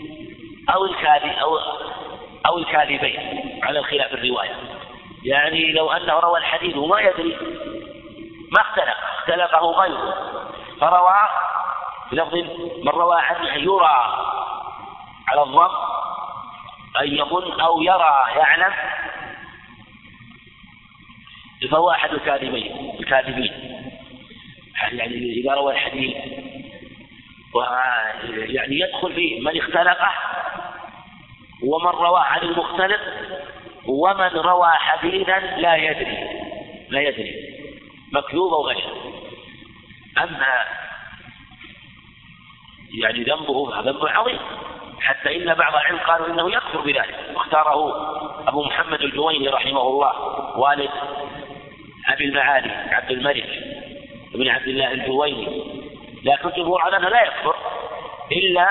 أو الكاذبين على الخلاف الرواية. يعني لو أنه روى الحديث وما يدري ما اختلفه غيره، فروى بلفظ من روى عنه يرى على الظن أن يظن أو يرى يعلم، فهو أحد الكاذبين. يعني إذا روى الحديث يعني يدخل فيه من اختلقه ومن روى عن المختلق ومن روى حديثا لا يدري مكذوب أو غش. أما يعني ذنبه عظيم، حتى إن بعض العلم قالوا إنه يكفر بذلك، واختاره أبو محمد الجويني رحمه الله والد أبي المعالي عبد الملك بن عبد الله الجويني، لكن الجمهور على أنه لا يكفر إلا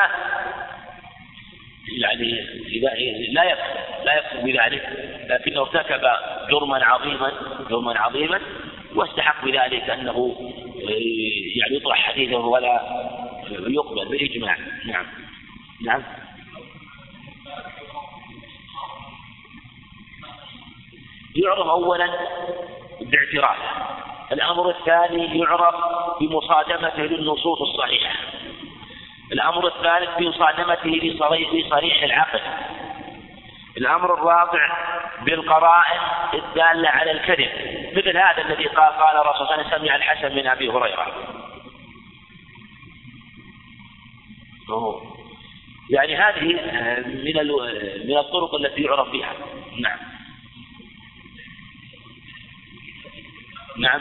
يعني إذا لا يكفر بذلك، لكنه ارتكب جرما عظيما واستحق بذلك أنه يعني يطرح حديثه ولا يقبل بالإجماع. نعم. نعم. يعرف أولا باعترافه، الأمر الثاني يعرف بمصادمته للنصوص الصحيحة، الأمر الثالث بمصادمته لصريح العقل، الأمر الرابع بالقرائن الدالة على الكذب، مثل هذا الذي قال الرسول صلى الله عليه وسلم سمع الحسن من أبي هريرة. يعني هذه من الطرق التي يعرف بها. نعم. نعم.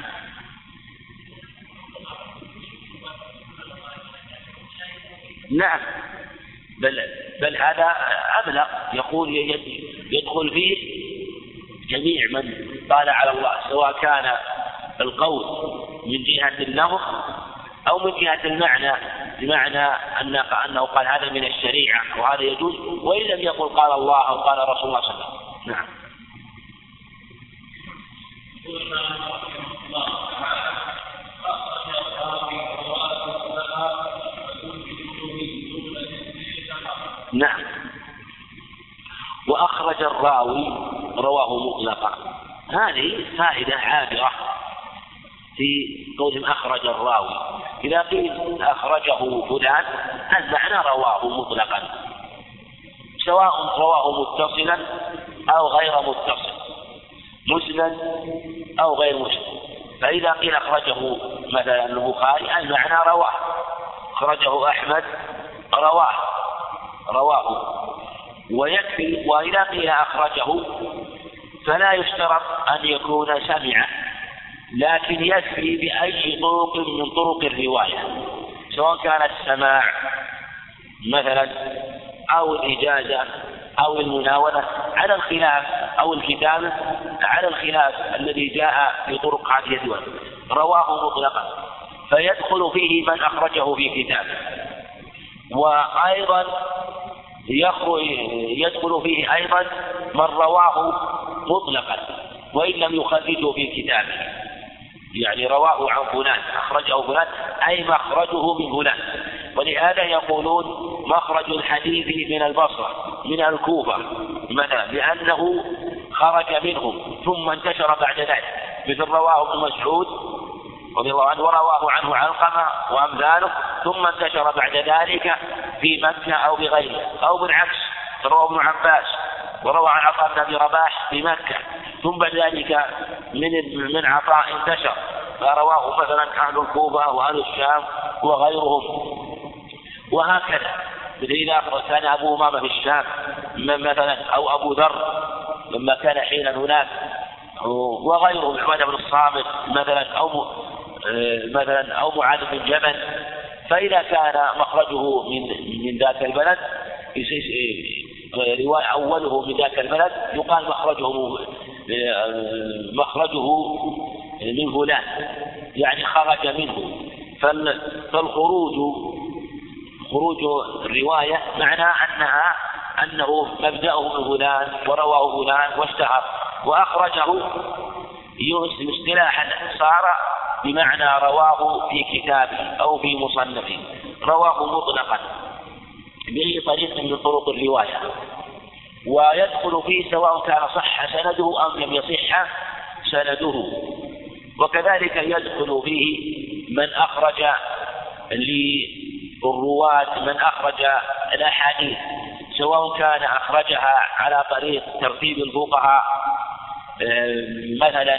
نعم. بل هذا أبلغ، يقول يدخل فيه جميع من قال على الله، سواء كان القول من جهة اللفظ أو من جهة المعنى، بمعنى أنه قال هذا من الشريعة وهذا يجوز، وإن لم يقل قال الله أو قال رسول الله صلى الله عليه وسلم. نعم. نعم. وأخرج الراوي رواه مطلقا، هذه فائدة عابرة في قولهم أخرج الراوي. إذا قيل أخرجه فلان المعنى رواه مطلقا، سواء رواه متصلا أو غير متصل، مسند أو غير مسند. فإذا قيل أخرجه مثلا البخاري المعنى رواه، أخرجه أحمد رواه ويكفي. وإذا قيل أخرجه فلا يشترط أن يكون سمع، لكن يكفي بأي طرق من طرق الرواية، سواء كانت السماع مثلا أو الإجازة أو المناولة على الخلاف، أو الكتابة على الخلاف الذي جاء في طرق هذه الرواية. رواه مطلقا فيدخل فيه من أخرجه في كتابه، وأيضا يدخل فيه أيضا من رواه مطلقا وإن لم يخرجه في كتابه، يعني رواه عن فلان أخرجه فلان أي مخرجه من فلان. ولهذا يقولون مخرج الحديث من البصرة من الكوفة مثلا لأنه خرج منهم ثم انتشر بعد ذلك، مثل رواه ابن مسعود رضي الله عنه ورواه عنه علقمة وأمثاله، ثم انتشر بعد ذلك في مكة أو بغيره، أو بالعكس رواه ابن عباس وروى عن عطاء بن أبي رباح في مكة، ثم بعد ذلك من عطاء انتشر فرواه مثلا أهل الكوفة وأهل الشام وغيرهم، وهكذا. إذا كان أبو أمامة في الشام مثلا أو أبو ذر لما كان حين هناك، وغيرهم عبادة بن الصامت مثلا أو معاذ بن جبل، فإذا كان مخرجه من ذاك البلد رواية أوله من ذاك البلد يقال مخرجه من فلان، يعني خرج منه. خروج الرواية معنى أنه مبدأه من فلان ورواه فلان واشتهر، وأخرجه اصطلاحا صار بمعنى رواه في كتابه أو في مصنفه، رواه مطلقا بأي طريق من طرق الرواية، ويدخل فيه سواء كان صح سنده أم لم يصح سنده. وكذلك يدخل فيه من أخرج للرواة، من أخرج الأحاديث سواء كان أخرجها على طريق ترتيب الفقهاء مثلا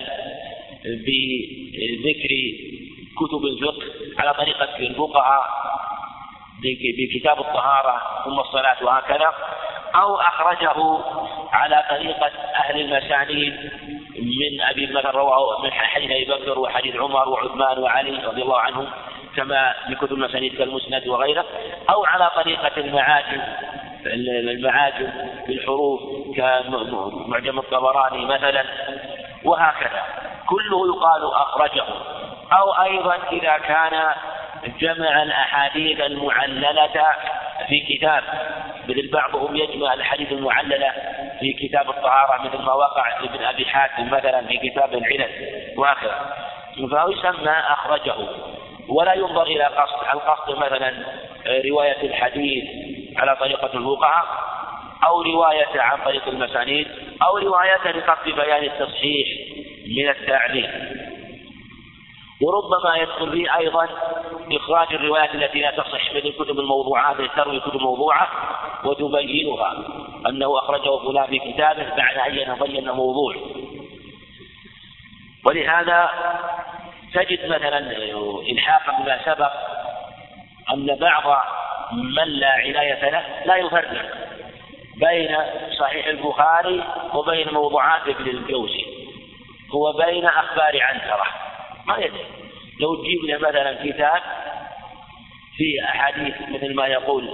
بذكر كتب الفقه على طريقة الفقهاء بكتاب الطهارة ثم الصلاة وهكذا، أو أخرجه على طريقة أهل المسانيد من أبي بكر رواه من حديث أبي بكر وحديث عمر وعثمان وعلي رضي الله عنهم كما بكتب المسانيد كالمسند وغيره، أو على طريقة المعاجم بالحروف كمعجم الطبراني مثلا، وهكذا كله يقال أخرجه. أو أيضا إذا كان جمع الأحاديث المعللة في كتاب، مثل بعضهم يجمع الأحاديث المعللة في كتاب الطهارة مثل ما وقع لابن أبي حاتم مثلا في كتاب العلل وهكذا، فهو يسمى أخرجه. ولا ينظر إلى قصد، القصد مثلا رواية الحديث على طريقة الفقهاء، أو رواية عن طريق المسانيد، أو رواية لقصد بيان التصحيح من التعليل. وربما يدخل فيه أيضا إخراج الروايات التي لا تصح من الكتب الموضوعات، تروي كتب موضوعة وتبينها أنه أخرجه فلان في كتابه بعد أن بين موضوع. ولهذا تجد مثلا إلحاقا بما سبق أن بعض من لا عناية له لا يفرق بين صحيح البخاري وبين موضوعات ابن الجوزي، هو بين أخبار عنترة ما يدري. لو تجيب له مثلا كتاب في أحاديث مثل ما يقول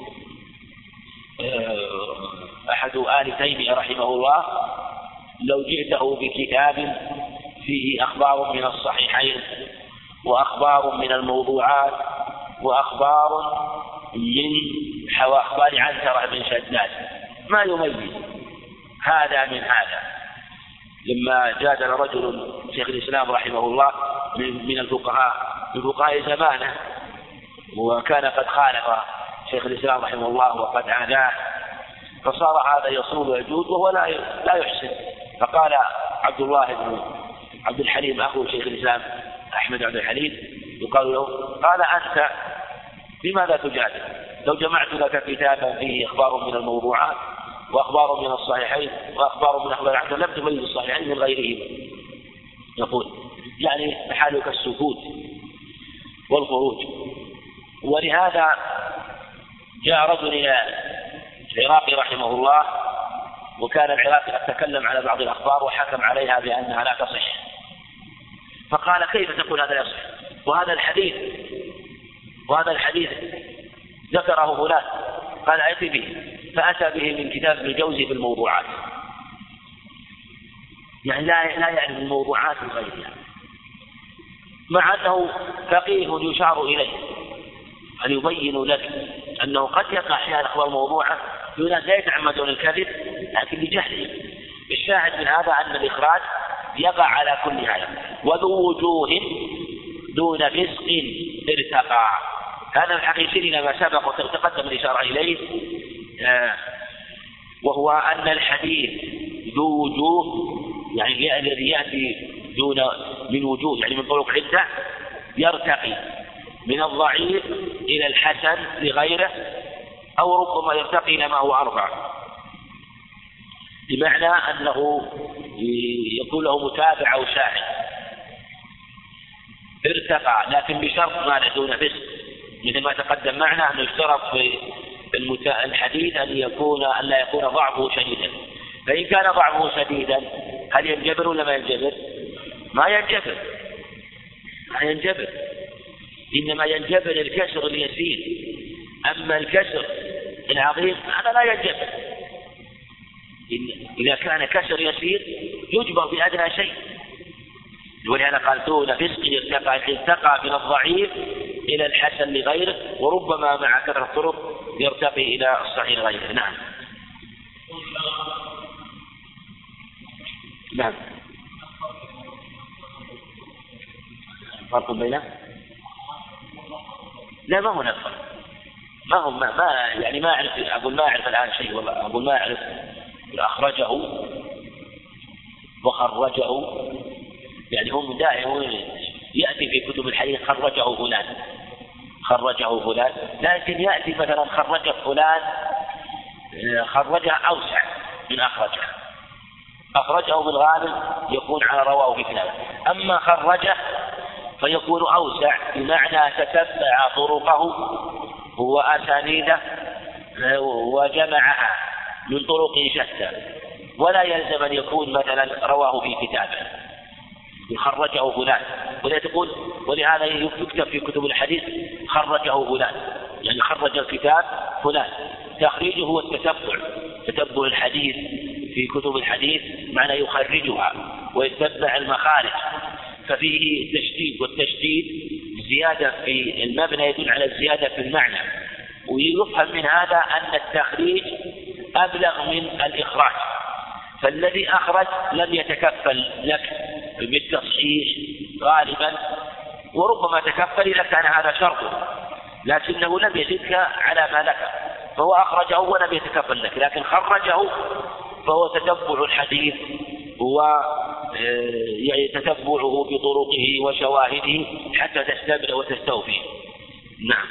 أحد آل تيمية رحمه الله، لو جئته بكتاب فيه أخبار من الصحيحين وأخبار من الموضوعات وأخبار من أخبار عنترة بن شداد ما يميز هذا من هذا. لما جادل رجل شيخ الإسلام رحمه الله من الفقهاء زمانه، وكان قد خالف شيخ الإسلام رحمه الله وقد عاداه، فصار هذا يصول ويجود وهو لا يحسن. فقال عبد الله بن عبد الحليم أخو شيخ الإسلام أحمد عبد الحليم يقال له، قال أنت بماذا تجادل؟ لو جمعت لك كتابا فيه أخبار من الموضوعات وأخبار من الصحيحين وأخبار من أخبار عنه لم تميز الصحيحين من غيرهما. يقول يعني حالك السكوت والخروج. ولهذا جاء رجل إلى العراقي رحمه الله، وكان العراقي قد تكلم على بعض الأخبار وحكم عليها بأنها لا تصح، فقال كيف تقول هذا يصح وهذا الحديث ذكره فلان، قال أتي به، فأتى به من كتاب ابن الجوزي في الموضوعات، يعني لا يعرف الموضوعات من غيرها، مع أنه فقيه يشار إليه أن يبين لك أنه قد يقع أحيانا أخبار موضوعة دون لا يتعمدون الكذب لكن لجهله. الشاهد من هذا أن الإخراج يقع على كل هذا، وذو وجوه دون فسق ارتقى، هذا الحقيقي إلى ما سبق وتقدم الإشارة إليه، وهو أن الحديث ذو وجوه، يعني الذي يأتي من وجوه، يعني من طرق عدة، يرتقي من الضعيف إلى الحسن لغيره، أو ربما يرتقي إلى ما هو أربع، بمعنى أنه يكون له متابع أو شاهد، ارتقى، لكن بشرط ما دون فسق، مثل ما تقدم معنا أنه يشترط في الحديث أن لا يكون ضعفه شديدا. فإن كان ضعفه شديدا هل ينجبر ولا ما ينجبر؟ ما ينجبر، إنما ينجبر الكسر اليسير، أما الكسر العظيم هذا لا ينجبر. إذا كان كسر يسير يجبر بأدنى شيء، ولهذا قال دون فسق ارتقى من الضعيف إلى الحسن لغيره، وربما مع كثرة الطرق يرتقي إلى الصحيح لغيره. نعم. فرق بينه؟ لا، ما هو نفر، يعني ما أعرف الآن شيء، والله أقول ما أعرف. أخرجه وخرجه، يعني هم دائما يأتي في كتب الحديث خرجه فلان، لكن يأتي مثلا خرجه فلان، خرجه أوسع من أخرجه بالغالب يكون على رواه في كتابه، أما خرجه فيكون أوسع، بمعنى تتبع طرقه وأسانيده وجمعها من طرق شتى، ولا يلزم أن يكون مثلا رواه في كتابه خرجه فلان، ولا تقول ولهذا يكتب في كتب الحديث خرجه فلان، يعني خرج الكتاب فلان. تخريجه هو تتبع الحديث في كتب الحديث، معنى يخرجها ويتبع المخارج، ففيه تشديد، والتشديد زيادة في المبنى يدل على الزيادة في المعنى. ويفهم من هذا أن التخريج أبلغ من الإخراج، فالذي أخرج لم يتكفل لك بالتصحيح غالبا، وربما تكفل إذا كان هذا شرطه، لكنه لم يزدك على ما لك، فهو أخرجه ولم يتكفل لك، لكن خرجه فهو تتبع الحديث ويتتبعه بطرقه وشواهده حتى تستبعد وتستوفي. نعم.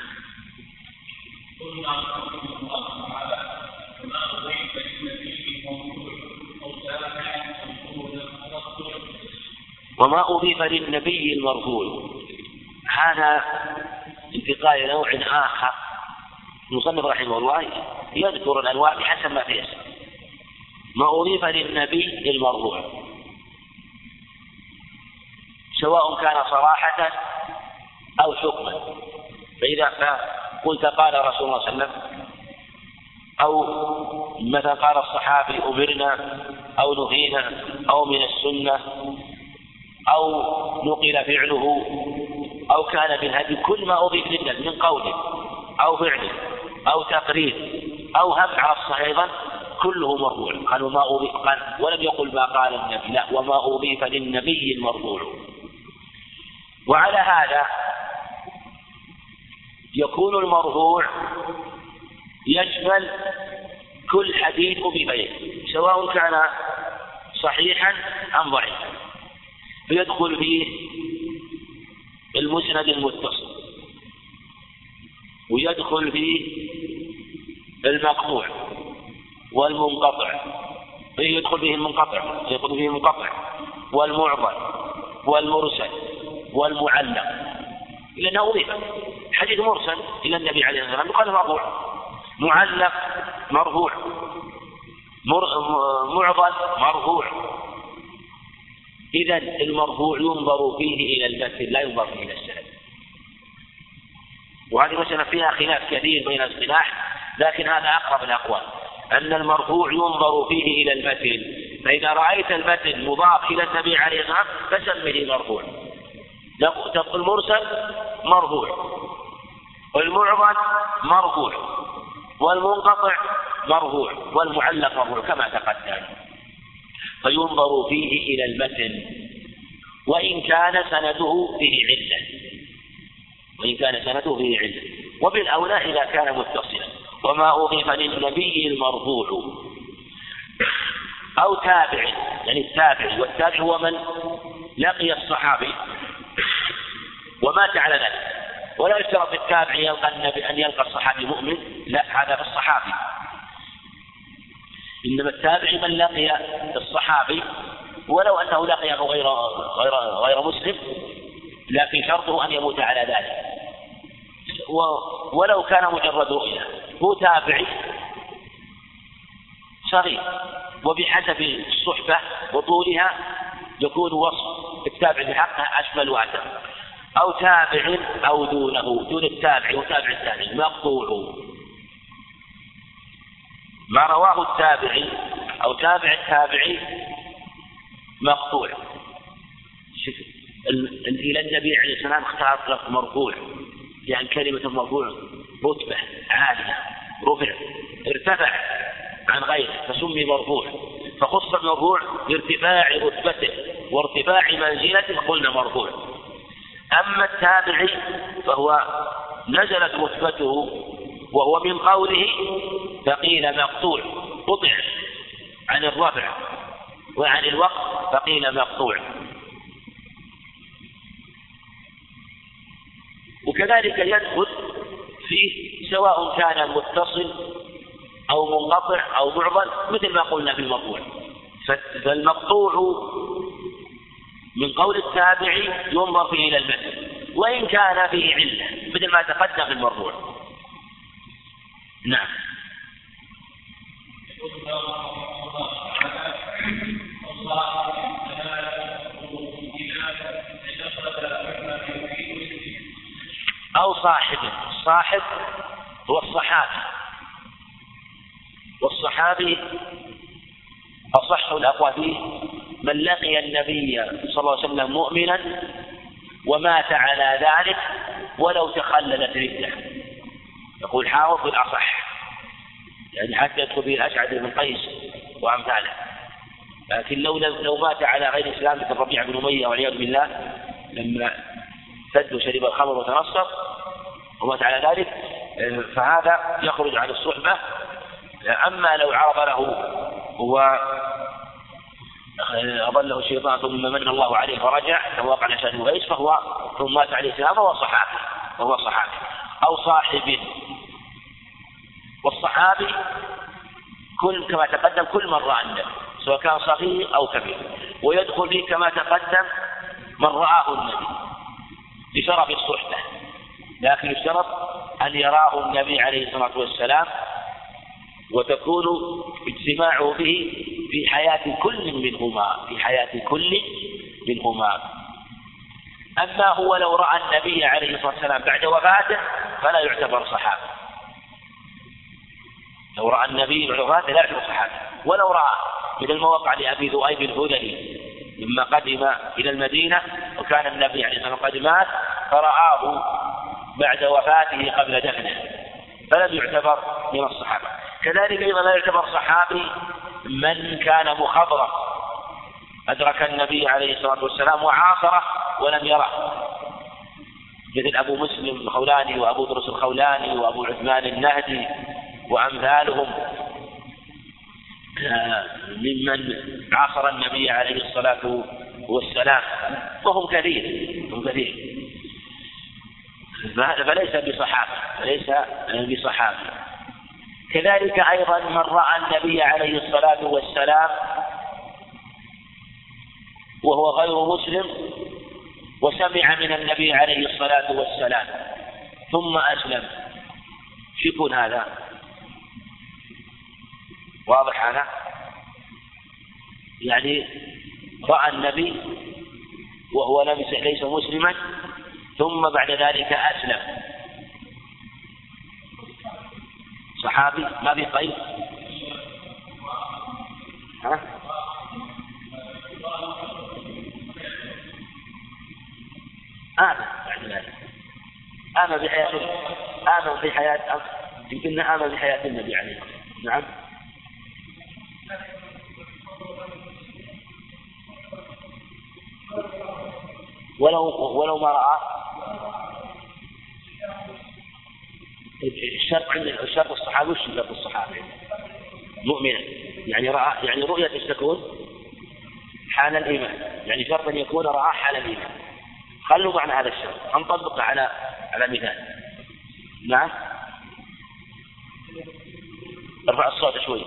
وما أضيف للنبي المرفوع، هذا انتقال إلى نوع آخر. المصنف رحمه الله يذكر الأنواع بحسب ما فيه، ما أضيف للنبي المرفوع سواء كان صراحة أو حكما، فإذا قلت قال رسول الله صلى الله عليه وسلم، أو مثلا قال الصحابي أمرنا أو نهينا أو من السنة أو نقل فعله أو كان بالهدي، كل ما أضيف للنبي من قول أو فعل أو تقرير أو هم على الصحيح أيضا كله مرفوع. قال وما أضيف، قال ولم يقل ما قال النبي، لا، وما أضيف للنبي المرفوع. وعلى هذا يكون المرفوع يشمل كل حديث أضيف إليه سواء كان صحيحا أم ضعيفا، فيدخل فيه المسند المتصل، ويدخل فيه المقطوع والمنقطع، يدخل فيه المنقطع والمعضل والمرسل والمعلق، لأنه أضيف حديث مرسل إلى النبي عليه الصلاة والسلام يقال مرفوع، معلق مرفوع، معضل مرفوع. إذن المرفوع ينظر فيه إلى المتن لا ينظر فيه إلى السند، وهذه مسألة فيها خلاف كثير بين الاصطلاح، لكن هذا أقرب الأقوال، أن المرفوع ينظر فيه إلى المتن، فإذا رأيت المتن مضاف إلى النبي عليه الصلاة والسلام فسمه مرفوع. تقول المرسل مرفوع، والمعضل مرفوع، والمنقطع مرفوع، والمعلق مرفوع كما تقدم. فينظر فيه إلى المتن وإن كان سنده فيه علة، وبالأولى إذا كان متصلا. وما أضيف للنبي المرفوع أو تابع، يعني التابع، والتابع هو من لقي الصحابي ومات على ذلك. ولا يشترط التابع يلقى النبي أن يلقى الصحابي مؤمن، لا، هذا في الصحابي. إنما التابع من لقي الصحابي ولو أنه لقيه غير مسلم، لكن شرطه أن يموت على ذلك. ولو كان مجرد رؤيا، هو تابعي صغير، وبحسب الصحبة وطولها يكون وصف التابع بحقه أشمل وأتم. أو تابع أو دونه، دون التابع وتابع التابع، مقطوع ما رواه التابعي أو تابع التابعي مقطوع. إلى النبي عليه السلام اختار لفظ مرفوع، يعني كلمة المرفوع رتبة عالية، رفع، ارتفع عن غيره فسمي مرفوع، فخص المرفوع بارتفاع رتبته وارتفاع منزلته قلنا مرفوع. أما التابعي فهو نزلت رتبته وهو من قوله فقيل مقطوع، قطع عن الرفع وعن الوقف فقيل مقطوع. وكذلك يدخل فيه سواء كان متصل أو منقطع أو معضل، مثل ما قلنا في المرفوع. فالمقطوع من قول التابع ينظر فيه إلى المتن وإن كان فيه علة، مثل ما تقدم في المرفوع. نعم. أو صاحب، الصاحب هو الصحابي، والصحابي أصح الأقوال فيه من لقي النبي صلى الله عليه وسلم مؤمنا ومات على ذلك ولو تخللت ردة. يقول حافظ بالأصح، يعني حتى يدخل به الأشعث بن قيس وأمثاله. لكن لو مات على غير الإسلام مثل ربيع بن أمية والعياذ بالله لما سد وشرب الخمر وتنصر ومات على ذلك، فهذا يخرج عن الصحبة. أما لو عرض له وأضله الشيطان ثم من الله عليه فرجع فوقع على شأنه غيث فهو ثم مات عليه السلام فهو صحابي. أو صاحب، والصحابي كما تقدم كل من رأى النبي سواء كان صغير أو كبير، ويدخل فيه كما تقدم من رآه النبي بشرف الصحبة، لكن الشرف أن يراه النبي عليه الصلاة والسلام وتكون اجتماعه به في حياة كل منهما. أما هو لو رأى النبي عليه الصلاة والسلام بعد وفاته فلا يعتبر صحابي. لو رأى النبي بعد وفاته لا يعتبر صحابي. ولو رأى من الموقع لأبي ذؤيب الهذلي لما قدم إلى المدينة وكان النبي عليه الصلاة والسلام قد مات فرآه بعد وفاته قبل دفنه فلم يعتبر من الصحابة. كذلك أيضا لا يعتبر صحابي من كان مخضرا أدرك النبي عليه الصلاة والسلام وعاصره ولم يره، مثل أبو مسلم الخولاني وأبو درس الخولاني وأبو عثمان النهدي وأمثالهم ممن عاصر النبي عليه الصلاة والسلام، وهم كثير فليس بصحابي. كذلك أيضا من رأى النبي عليه الصلاة والسلام وهو غير مسلم وسمع من النبي عليه الصلاة والسلام ثم أسلم، يكون هذا واضح؟ هذا يعني رأى النبي وهو ليس مسلما ثم بعد ذلك أسلم، صحابي ما في قيد. آمن بعد ذلك، آمن بحياة يمكن آمن بحياة النبي عليه الصلاة والسلام. نعم. ولو ما رأى الشرط الصحابي وش شرط الصحابي؟ مؤمنا، يعني رأى، يعني رؤية تكون حال الإيمان، يعني شرط أن يكون رأى حال الإيمان. خلوا معنى هذا الشرط، نطبقه على مثال. نعم، ارفع الصوت شوي.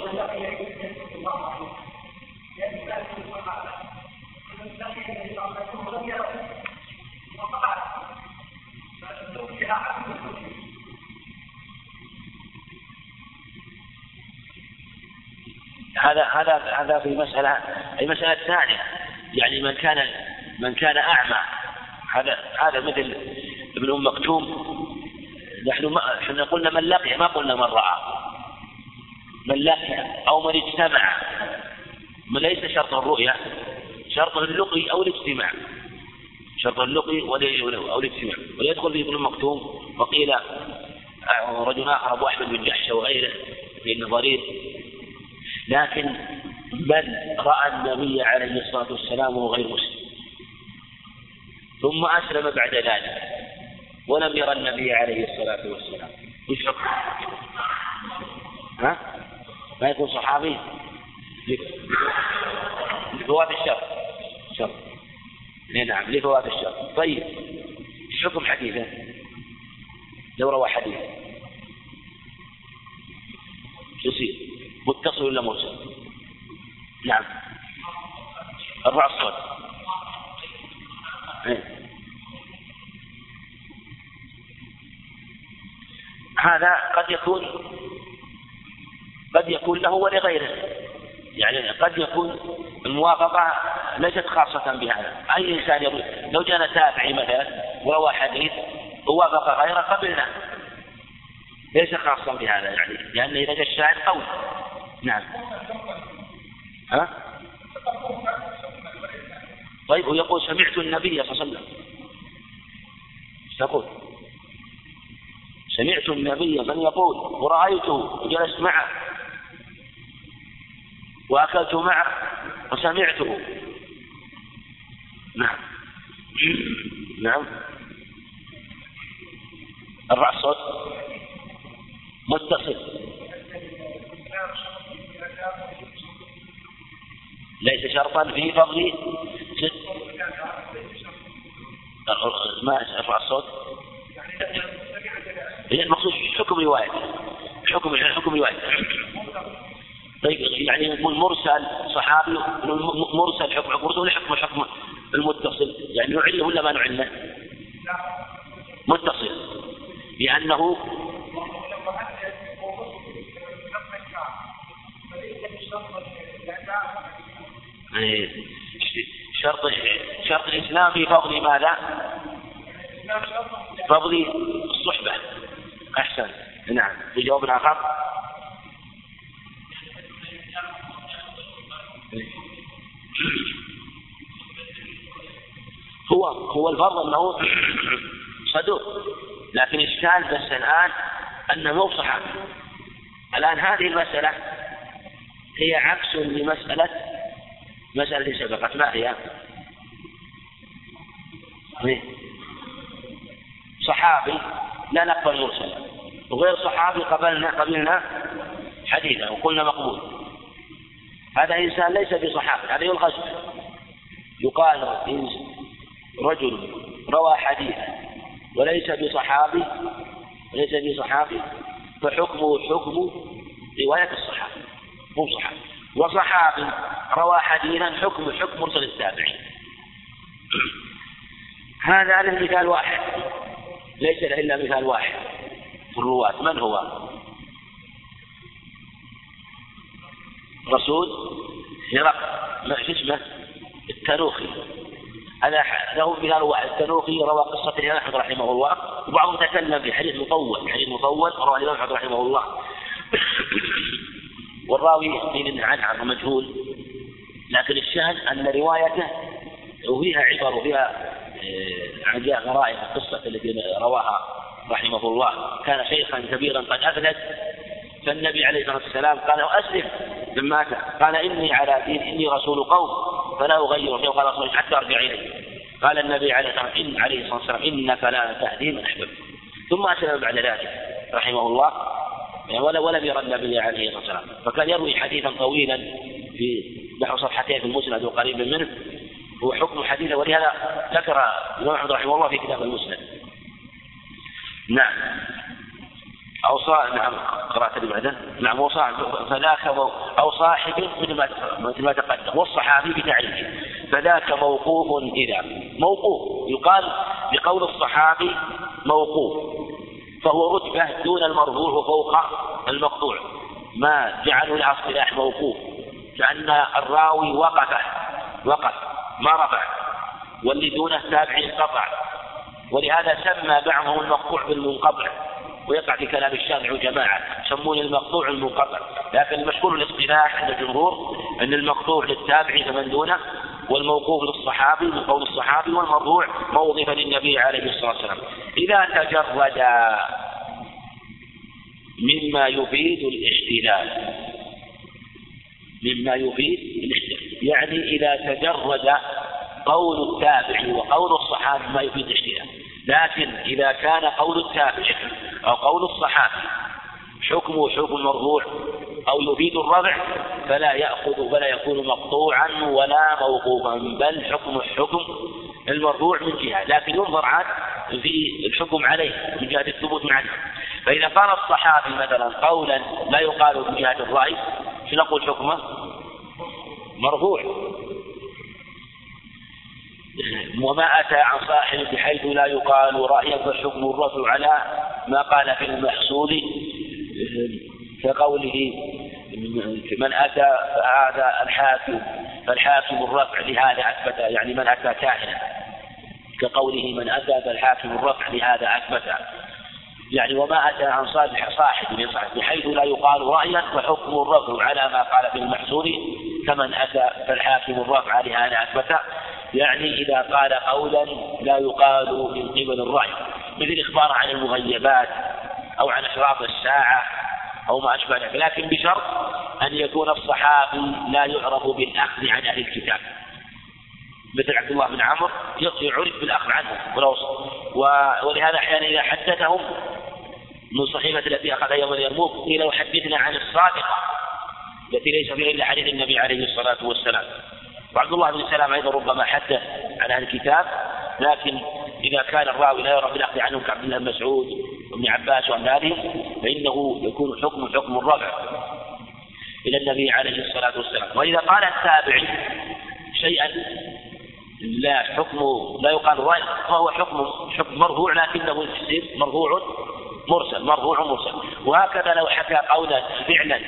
هذا في المسألة الثانية، يعني من كان أعمى، هذا مثل ابن أم مكتوم. نحن قلنا من لقي، ما قلنا من رأى. من لقي أو من اجتمع، من ليس شرط الرؤية، شرط اللقي أو الاجتماع، شرط اللقي أو الاجتماع. ويدخل في ابن أم مكتوم، وقيل رجل آخر أبو أحمد بن جحش وغيره في النظرين. لكن من رأى النبي عليه الصلاة والسلام وهو غير مسلم ثم أسلم بعد ذلك ولم يرى النبي عليه الصلاة والسلام، ايش حكم؟ ما يكون صحابي لفوات الشرط. نعم، لفوات الشرط. طيب، ايش حكم حديثه لو روى حديث؟ يصير متصل ولا مرسل؟ نعم، ارفع الصوت. هذا قد يكون له ولغيره، يعني قد يكون الموافقة ليست خاصة بهذا. أي إنسان لو جاء تابعي مثلا وروى حديث ووافق غيره قبلنا، ليس خاصا بهذا، يعني لأن إذا جاء الشاهد قول. نعم. طيب، ويقول سمعت النبي صلى الله عليه وسلم، يقول سمعت النبي من يقول ورأيته وجلست معه وأكلت معه وسمعته. نعم، ارفع الصوت. متصل ليس شرطا في فضل ما ارفع الصوت. المقصود حكم رواية، حكم رواية. طيب، يعني المرسل صحابي، مرسل حكم مرسل ولا حكم المتصل؟ يعني نعله ولا ما نعله؟ متصل، لأنه شرط الإسلام في فضل ماذا؟ فضل الصحبة. أحسن. نعم، في جواب آخر. هو الفرض أنه صدوق، لكن إشكال بس الآن أنه مو صحابي. الآن هذه المسألة هي عكس لمسألة سبقت. ما هي؟ صحابي لا نقبل مرسل، وغير صحابي قبلنا حديثا وقلنا مقبول. هذا إنسان ليس بصحابي، هذا يلغز. يقال إن رجل روى حديثا وليس بصحابي فحكمه حكم رواية الصحابي، مو صحابي. وصحابي روى حديثا حكم مرسل التابعين. هذا على مثال واحد، ليس إلا مثال واحد في الرواة. من هو؟ رسول هرقل، اسمه التنوخي. هذا له مثال واحد. التنوخي روى قصة الإمام أحمد رحمه الله، وبعضهم تكلم في حديث مطول روى الإمام أحمد رحمه الله، والراوي قيل عنه مجهول. لكن الشاهد أن روايته وفيها عبر وفيها عجاء غرائب. القصة التي رواها رحمه الله، كان شيخا كبيرا قد أفلت، فالنبي عليه الصلاة والسلام قال أسلم لما مات، قال إني على دين، إني رسول قوم فلا أغير فيه، قال رسول حتى أرجع إليه. قال النبي عليه الصلاة والسلام إنك لا تهدي من أحببت، ثم أسلم بعد ذلك. رحمه الله ولم يرى النبي عليه الصلاة والسلام، فكان يروي حديثا طويلا في نحو صفحتين في المسند وقريب منه هو حكم حديثه، ولهذا ذكر الإمام أحمد رحمه الله في كتاب المسند. نعم نعم قرأت اللي بعده. نعم فذاك أو صاحب مثل ما تقدم، والصحابي بتعريفه. فذاك موقوف إذا موقوف يقال بقول الصحابي موقوف، فهو رتبة دون المرفوع وفوق المقطوع، ما جعلوا لها اصطلاح موقوف، كأن الراوي وقف ما رفع، واللي دونه تابع انقطع، ولهذا سمى بعضهم المقطوع بالمنقطع، ويقع في كلام الشافعي وجماعة يسمون المقطوع المنقطع، لكن المشهور الاصطلاح عند الجمهور أن المقطوع للتابع فمن دونه، والموقوف للصحابي من قول الصحابي، والمرفوع موظفا للنبي عليه الصلاة والسلام. إذا تجرد مما يفيد الاحتلال، يعني إذا تجرد قول التابع وقول الصحابي ما يفيد الاحتلال، لكن إذا كان قول التابع أو قول الصحابي حكمه حكم المرفوع أو يفيد الرفع فلا يكون مقطوعا ولا موقوفا، بل حكم المرفوع من جهة، لكن ينظر عاد في الحكم عليه من جهة الثبوت معنى. فإذا قال الصحابي مثلا قولا لا يقال من جهة الرأي فنقول حكمه مرفوع. وما أتى عن صاحب بحيث لا يقال رأيا فحكم الرفع على ما قال في المحصول، كقوله من أتى فهذا الحاكم فالحاكم الرفع لهذا أثبت، يعني من أتى كاهنا، كقوله من أتى فالحاكم الرفع لهذا أثبت، يعني وما أتى عن صاحب بحيث لا يقال رأيا فحكم الرفع على ما قال في المحصول، كمن أتى فالحاكم الرفع لهذا أثبت، يعني إذا قال قولا لا يقال من قبل الرأي، مثل إخبار عن المغيبات أو عن أشراط الساعة أو ما أشبه ذلك، لكن بشرط أن يكون الصحابي لا يعرف بالأخذ عن أهل الكتاب، مثل عبد الله بن عمرو يعرف بالأخذ عنه، ولهذا أحيانا إذا حدثهم من صحيفة التي أخذها يوم اليرموك قيل وحدثنا عن الصادقة التي ليس فيها إلا حديث النبي عليه الصلاة والسلام. وعبد الله بن سلام أيضا ربما حدث عن أهل الكتاب، لكن إذا كان الراوي لا يرى بالأخذ عنهم كعبد الله بن مسعود وابن عباس وأمثالهم فإنه يكون حكم الرفع إلى النبي عليه الصلاة والسلام. وإذا قال التابعي شيئا لا حكمه لا يقال رأي فهو حكم مرفوع، لكنه يصير مرفوع مرسل. وهكذا لو حكى قولا فعلا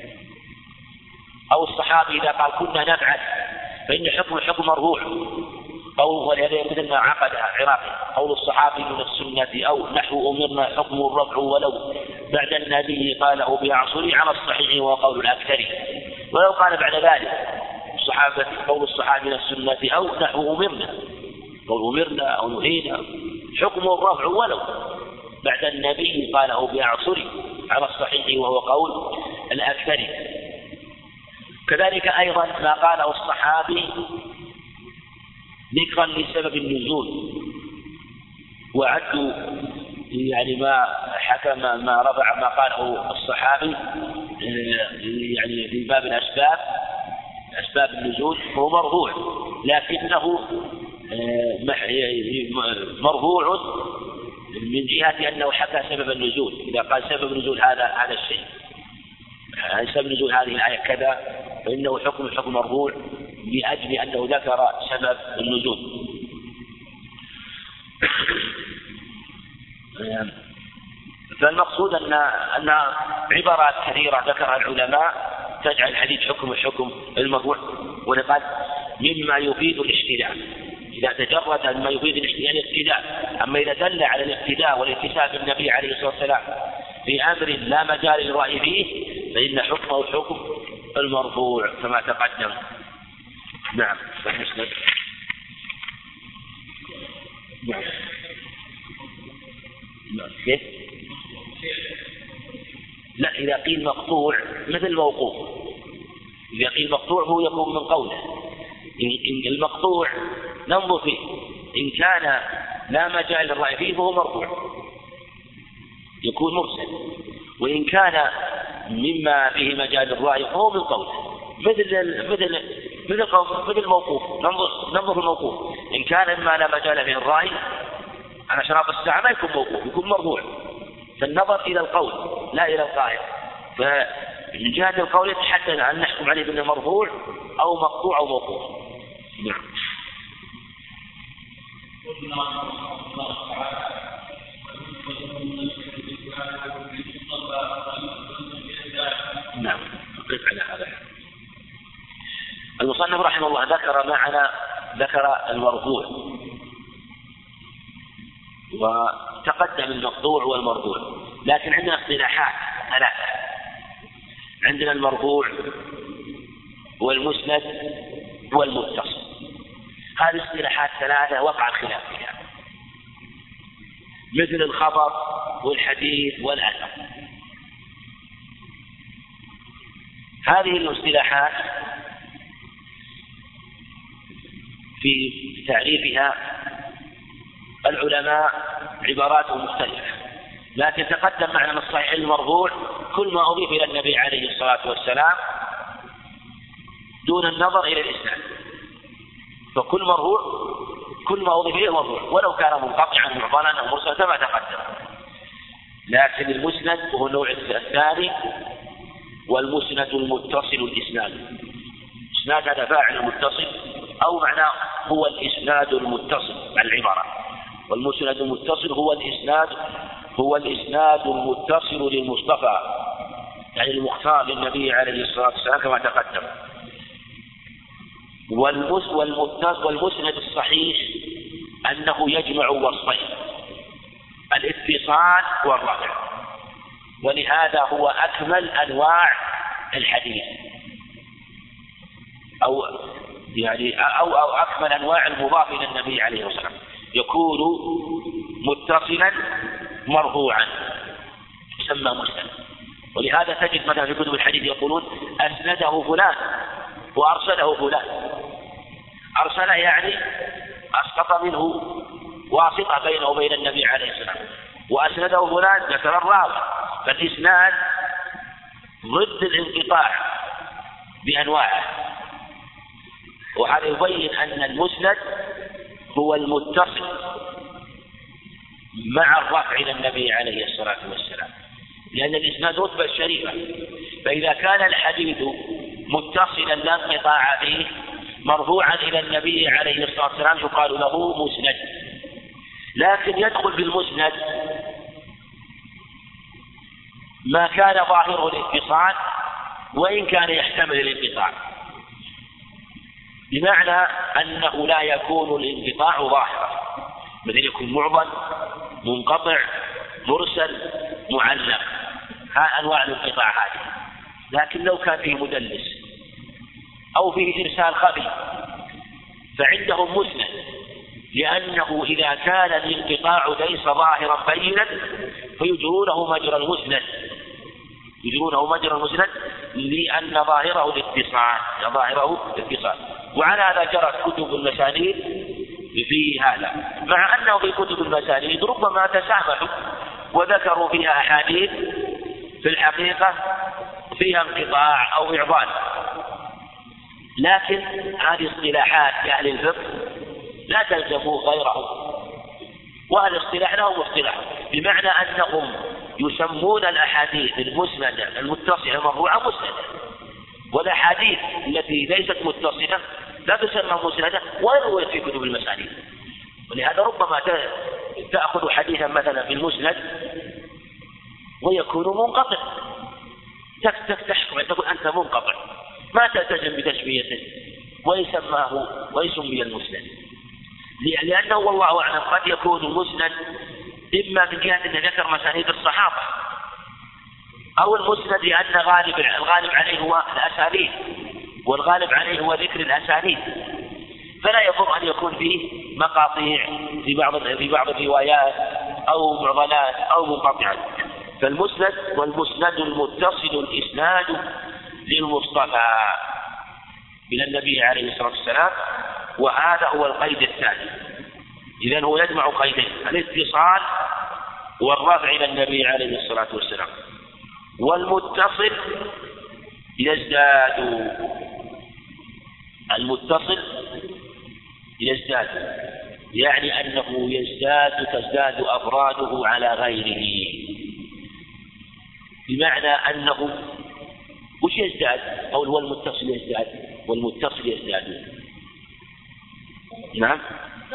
أو الصحابي إذا قال كنا نفعل فإن حكم مرفوع، أو ولهذا مثل ما عقدها عراقي قول الصحابي من السنة أو نحو أمرنا حكم الرفع ولو بعد النبي قاله بعصري على الصحيح وقول الأكثر. ولو قال بعد ذلك قول الصحابي من السنة أو نحو أمرنا أو نهينا حكم الرفع ولو بعد النبي قاله بعصري على الصحيح وهو قول الأكثر. كذلك أيضا ما قاله الصحابي ذكرا لسبب النزول، وعدوا يعني ما حكم ما رفع ما قاله الصحابي يعني في باب أسباب النزول هو مرفوع، لكنه مرفوع من جهة أنه حكى سبب النزول. إذا قال سبب النزول هذا الشيء، سبب نزول هذه الآية كذا، فإنه حكم مرفوع لأجل أنه ذكر سبب النزول. فالمقصود أن عبارات كثيرة ذكرها العلماء تجعل الحديث حكم المرفوع، ونقال مما يفيد الاحتلال إذا تجرد مما يفيد الاحتلال. أما إذا دل على الاقتداء والاتساع بالنبي عليه الصلاة والسلام في أمر لا مجال للرأي فيه فإن حكمه حكم المرفوع كما تقدم. نعم. كيف؟ لا، إذا قيل مقطوع مثل موقوف، إذا قيل مقطوع هو يكون من قوله. إن المقطوع ننظر فيه، إن كان لا مجال للرأي فيه فهو مرفوع، يكون مرسل. وإن كان مما فيه مجال الرأي فهو من قول، مثل الموقوف. ننظر الموقوف، إن كان مما لا مجال فيه الرأي على شراط الساعة ما يكون موقوف، يكون مرفوع. فالنظر إلى القول لا إلى القائل. فمن جهة القول يتحدث عن نحكم عليه بأنه مرفوع أو مقطوع أو موقوف. نعم. نعم. أقف على هذا. المصنف رحمه الله ذكر المرفوع، وتقدم المقطوع والمرفوع، لكن عندنا اصطلاحات ثلاثة. عندنا المرفوع والمسند والمتصل. هذه الاصطلاحات ثلاثة وقع الخلاف فيها، مثل الخبر والحديث والأثر. هذه الاصطلاحات في تعريفها العلماء عباراتهم مختلفة، لكن تقدم معنا الصحيح المرفوع كل ما أضيف إلى النبي عليه الصلاة والسلام دون النظر إلى الإسناد. فكل مرفوع كل ما أضيف إليه مرفوع ولو كان منقطعا معضلا أو مرسلا كما تقدم. لكن المسند هو النوع الثاني، والمسند المتصل الإسناد. إسناد هذا فاعل متصل أو معناه هو الإسناد المتصل مع العبارة. والمسند المتصل هو الإسناد المتصل للمصطفى، يعني المختار للنبي عليه الصلاة والسلام كما تقدم. والمسند الصحيح أنه يجمع وصفين، الاتصال والرفع، ولهذا هو أكمل أنواع الحديث أو أكمل أنواع المضاف إلى النبي عليه الصلاة والسلام. يكون متصلا مرفوعا يسمى مسند. ولهذا تجد مثلا في كتب الحديث يقولون أسنده فلان وأرسله فلان. أرسله يعني أسقط منه واسطة بينه وبين النبي عليه السلام، وأسنده فلان ذكر الراوي. فالإسناد ضد الانقطاع بأنواعه، وهذا يبين أن المسند هو المتصل مع الرفع إلى النبي عليه الصلاة والسلام، لأن الإسناد رتبة شريفة. فإذا كان الحديث متصلا لا انقطاع فيه مرفوعا إلى النبي عليه الصلاة والسلام يقال له مسند. لكن يدخل بالمسند ما كان ظاهره الاتصال وإن كان يحتمل الانقطاع، بمعنى أنه لا يكون الانقطاع ظاهرا، مثل يكون معضل منقطع مرسل معلق، ها أنواع الانقطاع هذه. لكن لو كان فيه مدلس أو فيه إرسال خفي فعندهم مسند، لأنه إذا كان الانقطاع ليس ظاهرا بينا فيجرونه مجرى المسند، لأن ظاهره الاتصال. وعلى هذا جرت كتب المسانيد في هذا، مع أنه في كتب المسانيد ربما تسامحوا وذكروا فيها أحاديث في الحقيقة فيها انقطاع أو إعضال. لكن هذه اصطلاحات لأهل الفقه لا تلزم غيرهم، وأهل الاصطلاح لهم اصطلاح، بمعنى أنهم يسمون الأحاديث المسندة المتصلة المرفوعة مسندة، والأحاديث التي ليست متصلة لا تسمى مسندة ولا رويت في كتب المسانيد. ولهذا ربما تأخذ حديثا مثلا في المسند ويكون منقطع، تحكم تقول أنت منقطع، ما تلتزم بتسميته ويسمى المسند، لأنه والله أعلم قد يكون المسند إما من جهة أن ذكر مسانيد الصحابة، أو المسند لأن الغالب عليه هو الأسانيد، والغالب عليه هو ذكر الأسانيد، فلا يضر أن يكون فيه مقاطيع في بعض الروايات أو معضلات أو منقطعات. فالمسند والمسند المتصل الإسناد للمصطفى إلى النبي عليه الصلاة والسلام، وهذا هو القيد الثاني. إذن هو يجمع قيدين: الاتصال والرفع إلى النبي عليه الصلاة والسلام. والمتصل يزداد، المتصل يزداد يعني أنه تزداد أفراده على غيره، بمعنى أنه وش يزداد؟ أو والمتصل يزداد، والمتصل يزداد. نعم.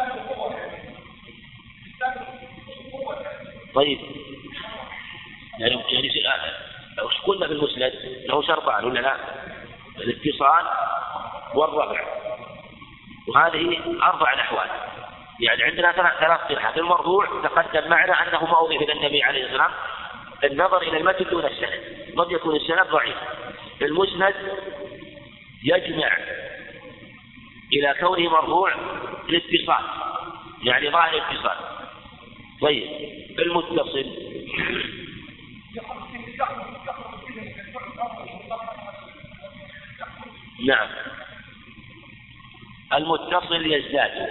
طيب يعني وش قلنا في المسند؟ له شرطان ولا لا؟ الاتصال والرفع، وهذه 4 أحوال. يعني عندنا 3 صيغات. المرفوع تقدم معنا أنه ما أضيف إلى النبي عليه الصلاة والسلام، النظر إلى المتن دون السند، قد يكون السند ضعيف. المسند يجمع إلى كونه مرفوع الاتصال، يعني ظاهر الاتصال. طيب المتصل نعم، المتصل يزداد،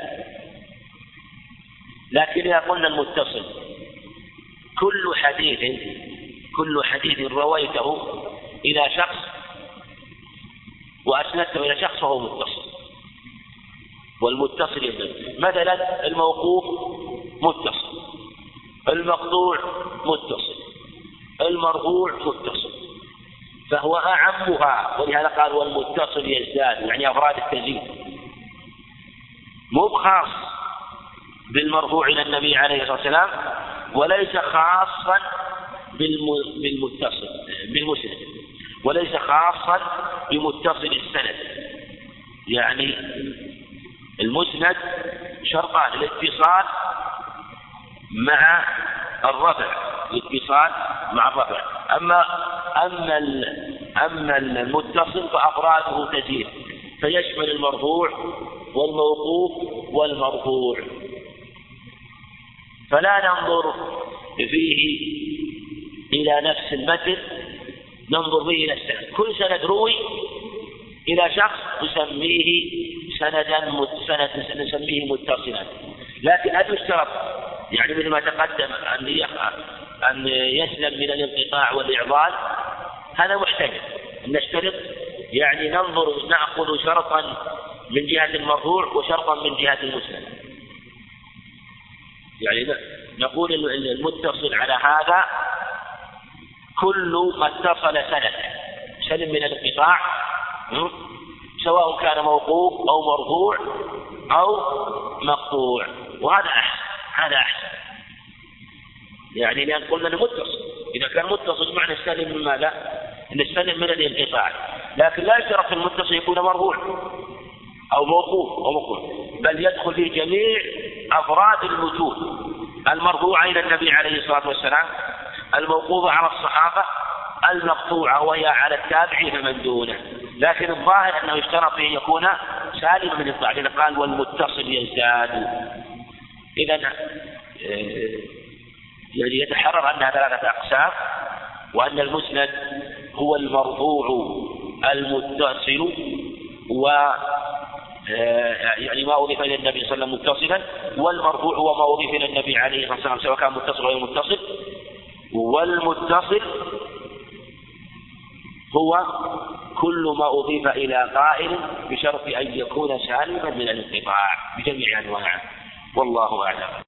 لكن إذا قلنا المتصل كل حديث رويته إلى شخص وأسندته إلى شخص فهو متصل، والمتصل يزداد. مثلا الموقوف متصل، المقطوع متصل، المرفوع متصل، فهو أعمها، ولهذا قال والمتصل يزداد، يعني أفراد التزيد، مو خاص بالمرفوع إلى النبي عليه الصلاة والسلام، وليس خاصا بالمسند، وليس خاصا بمتصل السند. يعني المسند شرطان: الاتصال مع الرفع، الاتصال مع الرفع. أما المتصل فأفراده تزيد، فيشمل المرفوع والموقوف والمرفوع، فلا ننظر فيه إلى نفس المتن، ننظر به إلى السند. كل سند روي إلى شخص نسميه نسميه متصلا، لكن هل يشترط يعني مثل ما تقدم أن يسلم من الانقطاع والإعضال؟ هذا محتمل أن نشترط، يعني نأخذ شرطا من جهة المرفوع وشرطا من جهة المسند. يعني نقول المتصل على هذا كل ما اتصل سلم من الانقطاع، سواء كان موقوف أو مرفوع أو مقطوع، وهذا أحسن. يعني لأن قلنا المتصل إذا كان متصل معنى السلم من ماذا؟ أن السلم من الانقطاع، لكن لا يشترط المتصل يكون مرفوع أو موقوف أو مقطوع، بل يدخل في جميع أفراد الوجود: المرفوع إلى النبي عليه الصلاة والسلام، الموقوفة على الصحابة، المقطوعة وهي على التابعين فمن دونه. لكن الظاهر أنه يشترط أن يكون سالما من الانقطاع، لأن قال والمتصل يزداد. إذن يعني يتحرر أنها 3 أقسام، وأن المسند هو المرفوع المتصل، يعني ما أضيف إلى النبي صلى الله عليه وسلم متصلا، والمرفوع هو ما أضيف إلى النبي عليه الصلاة والسلام سواء كان متصل أو متصل. والمتصل هو كل ما أضيف إلى قائل بشرط أن يكون سالما من الانقطاع بجميع أنواعه، والله أعلم.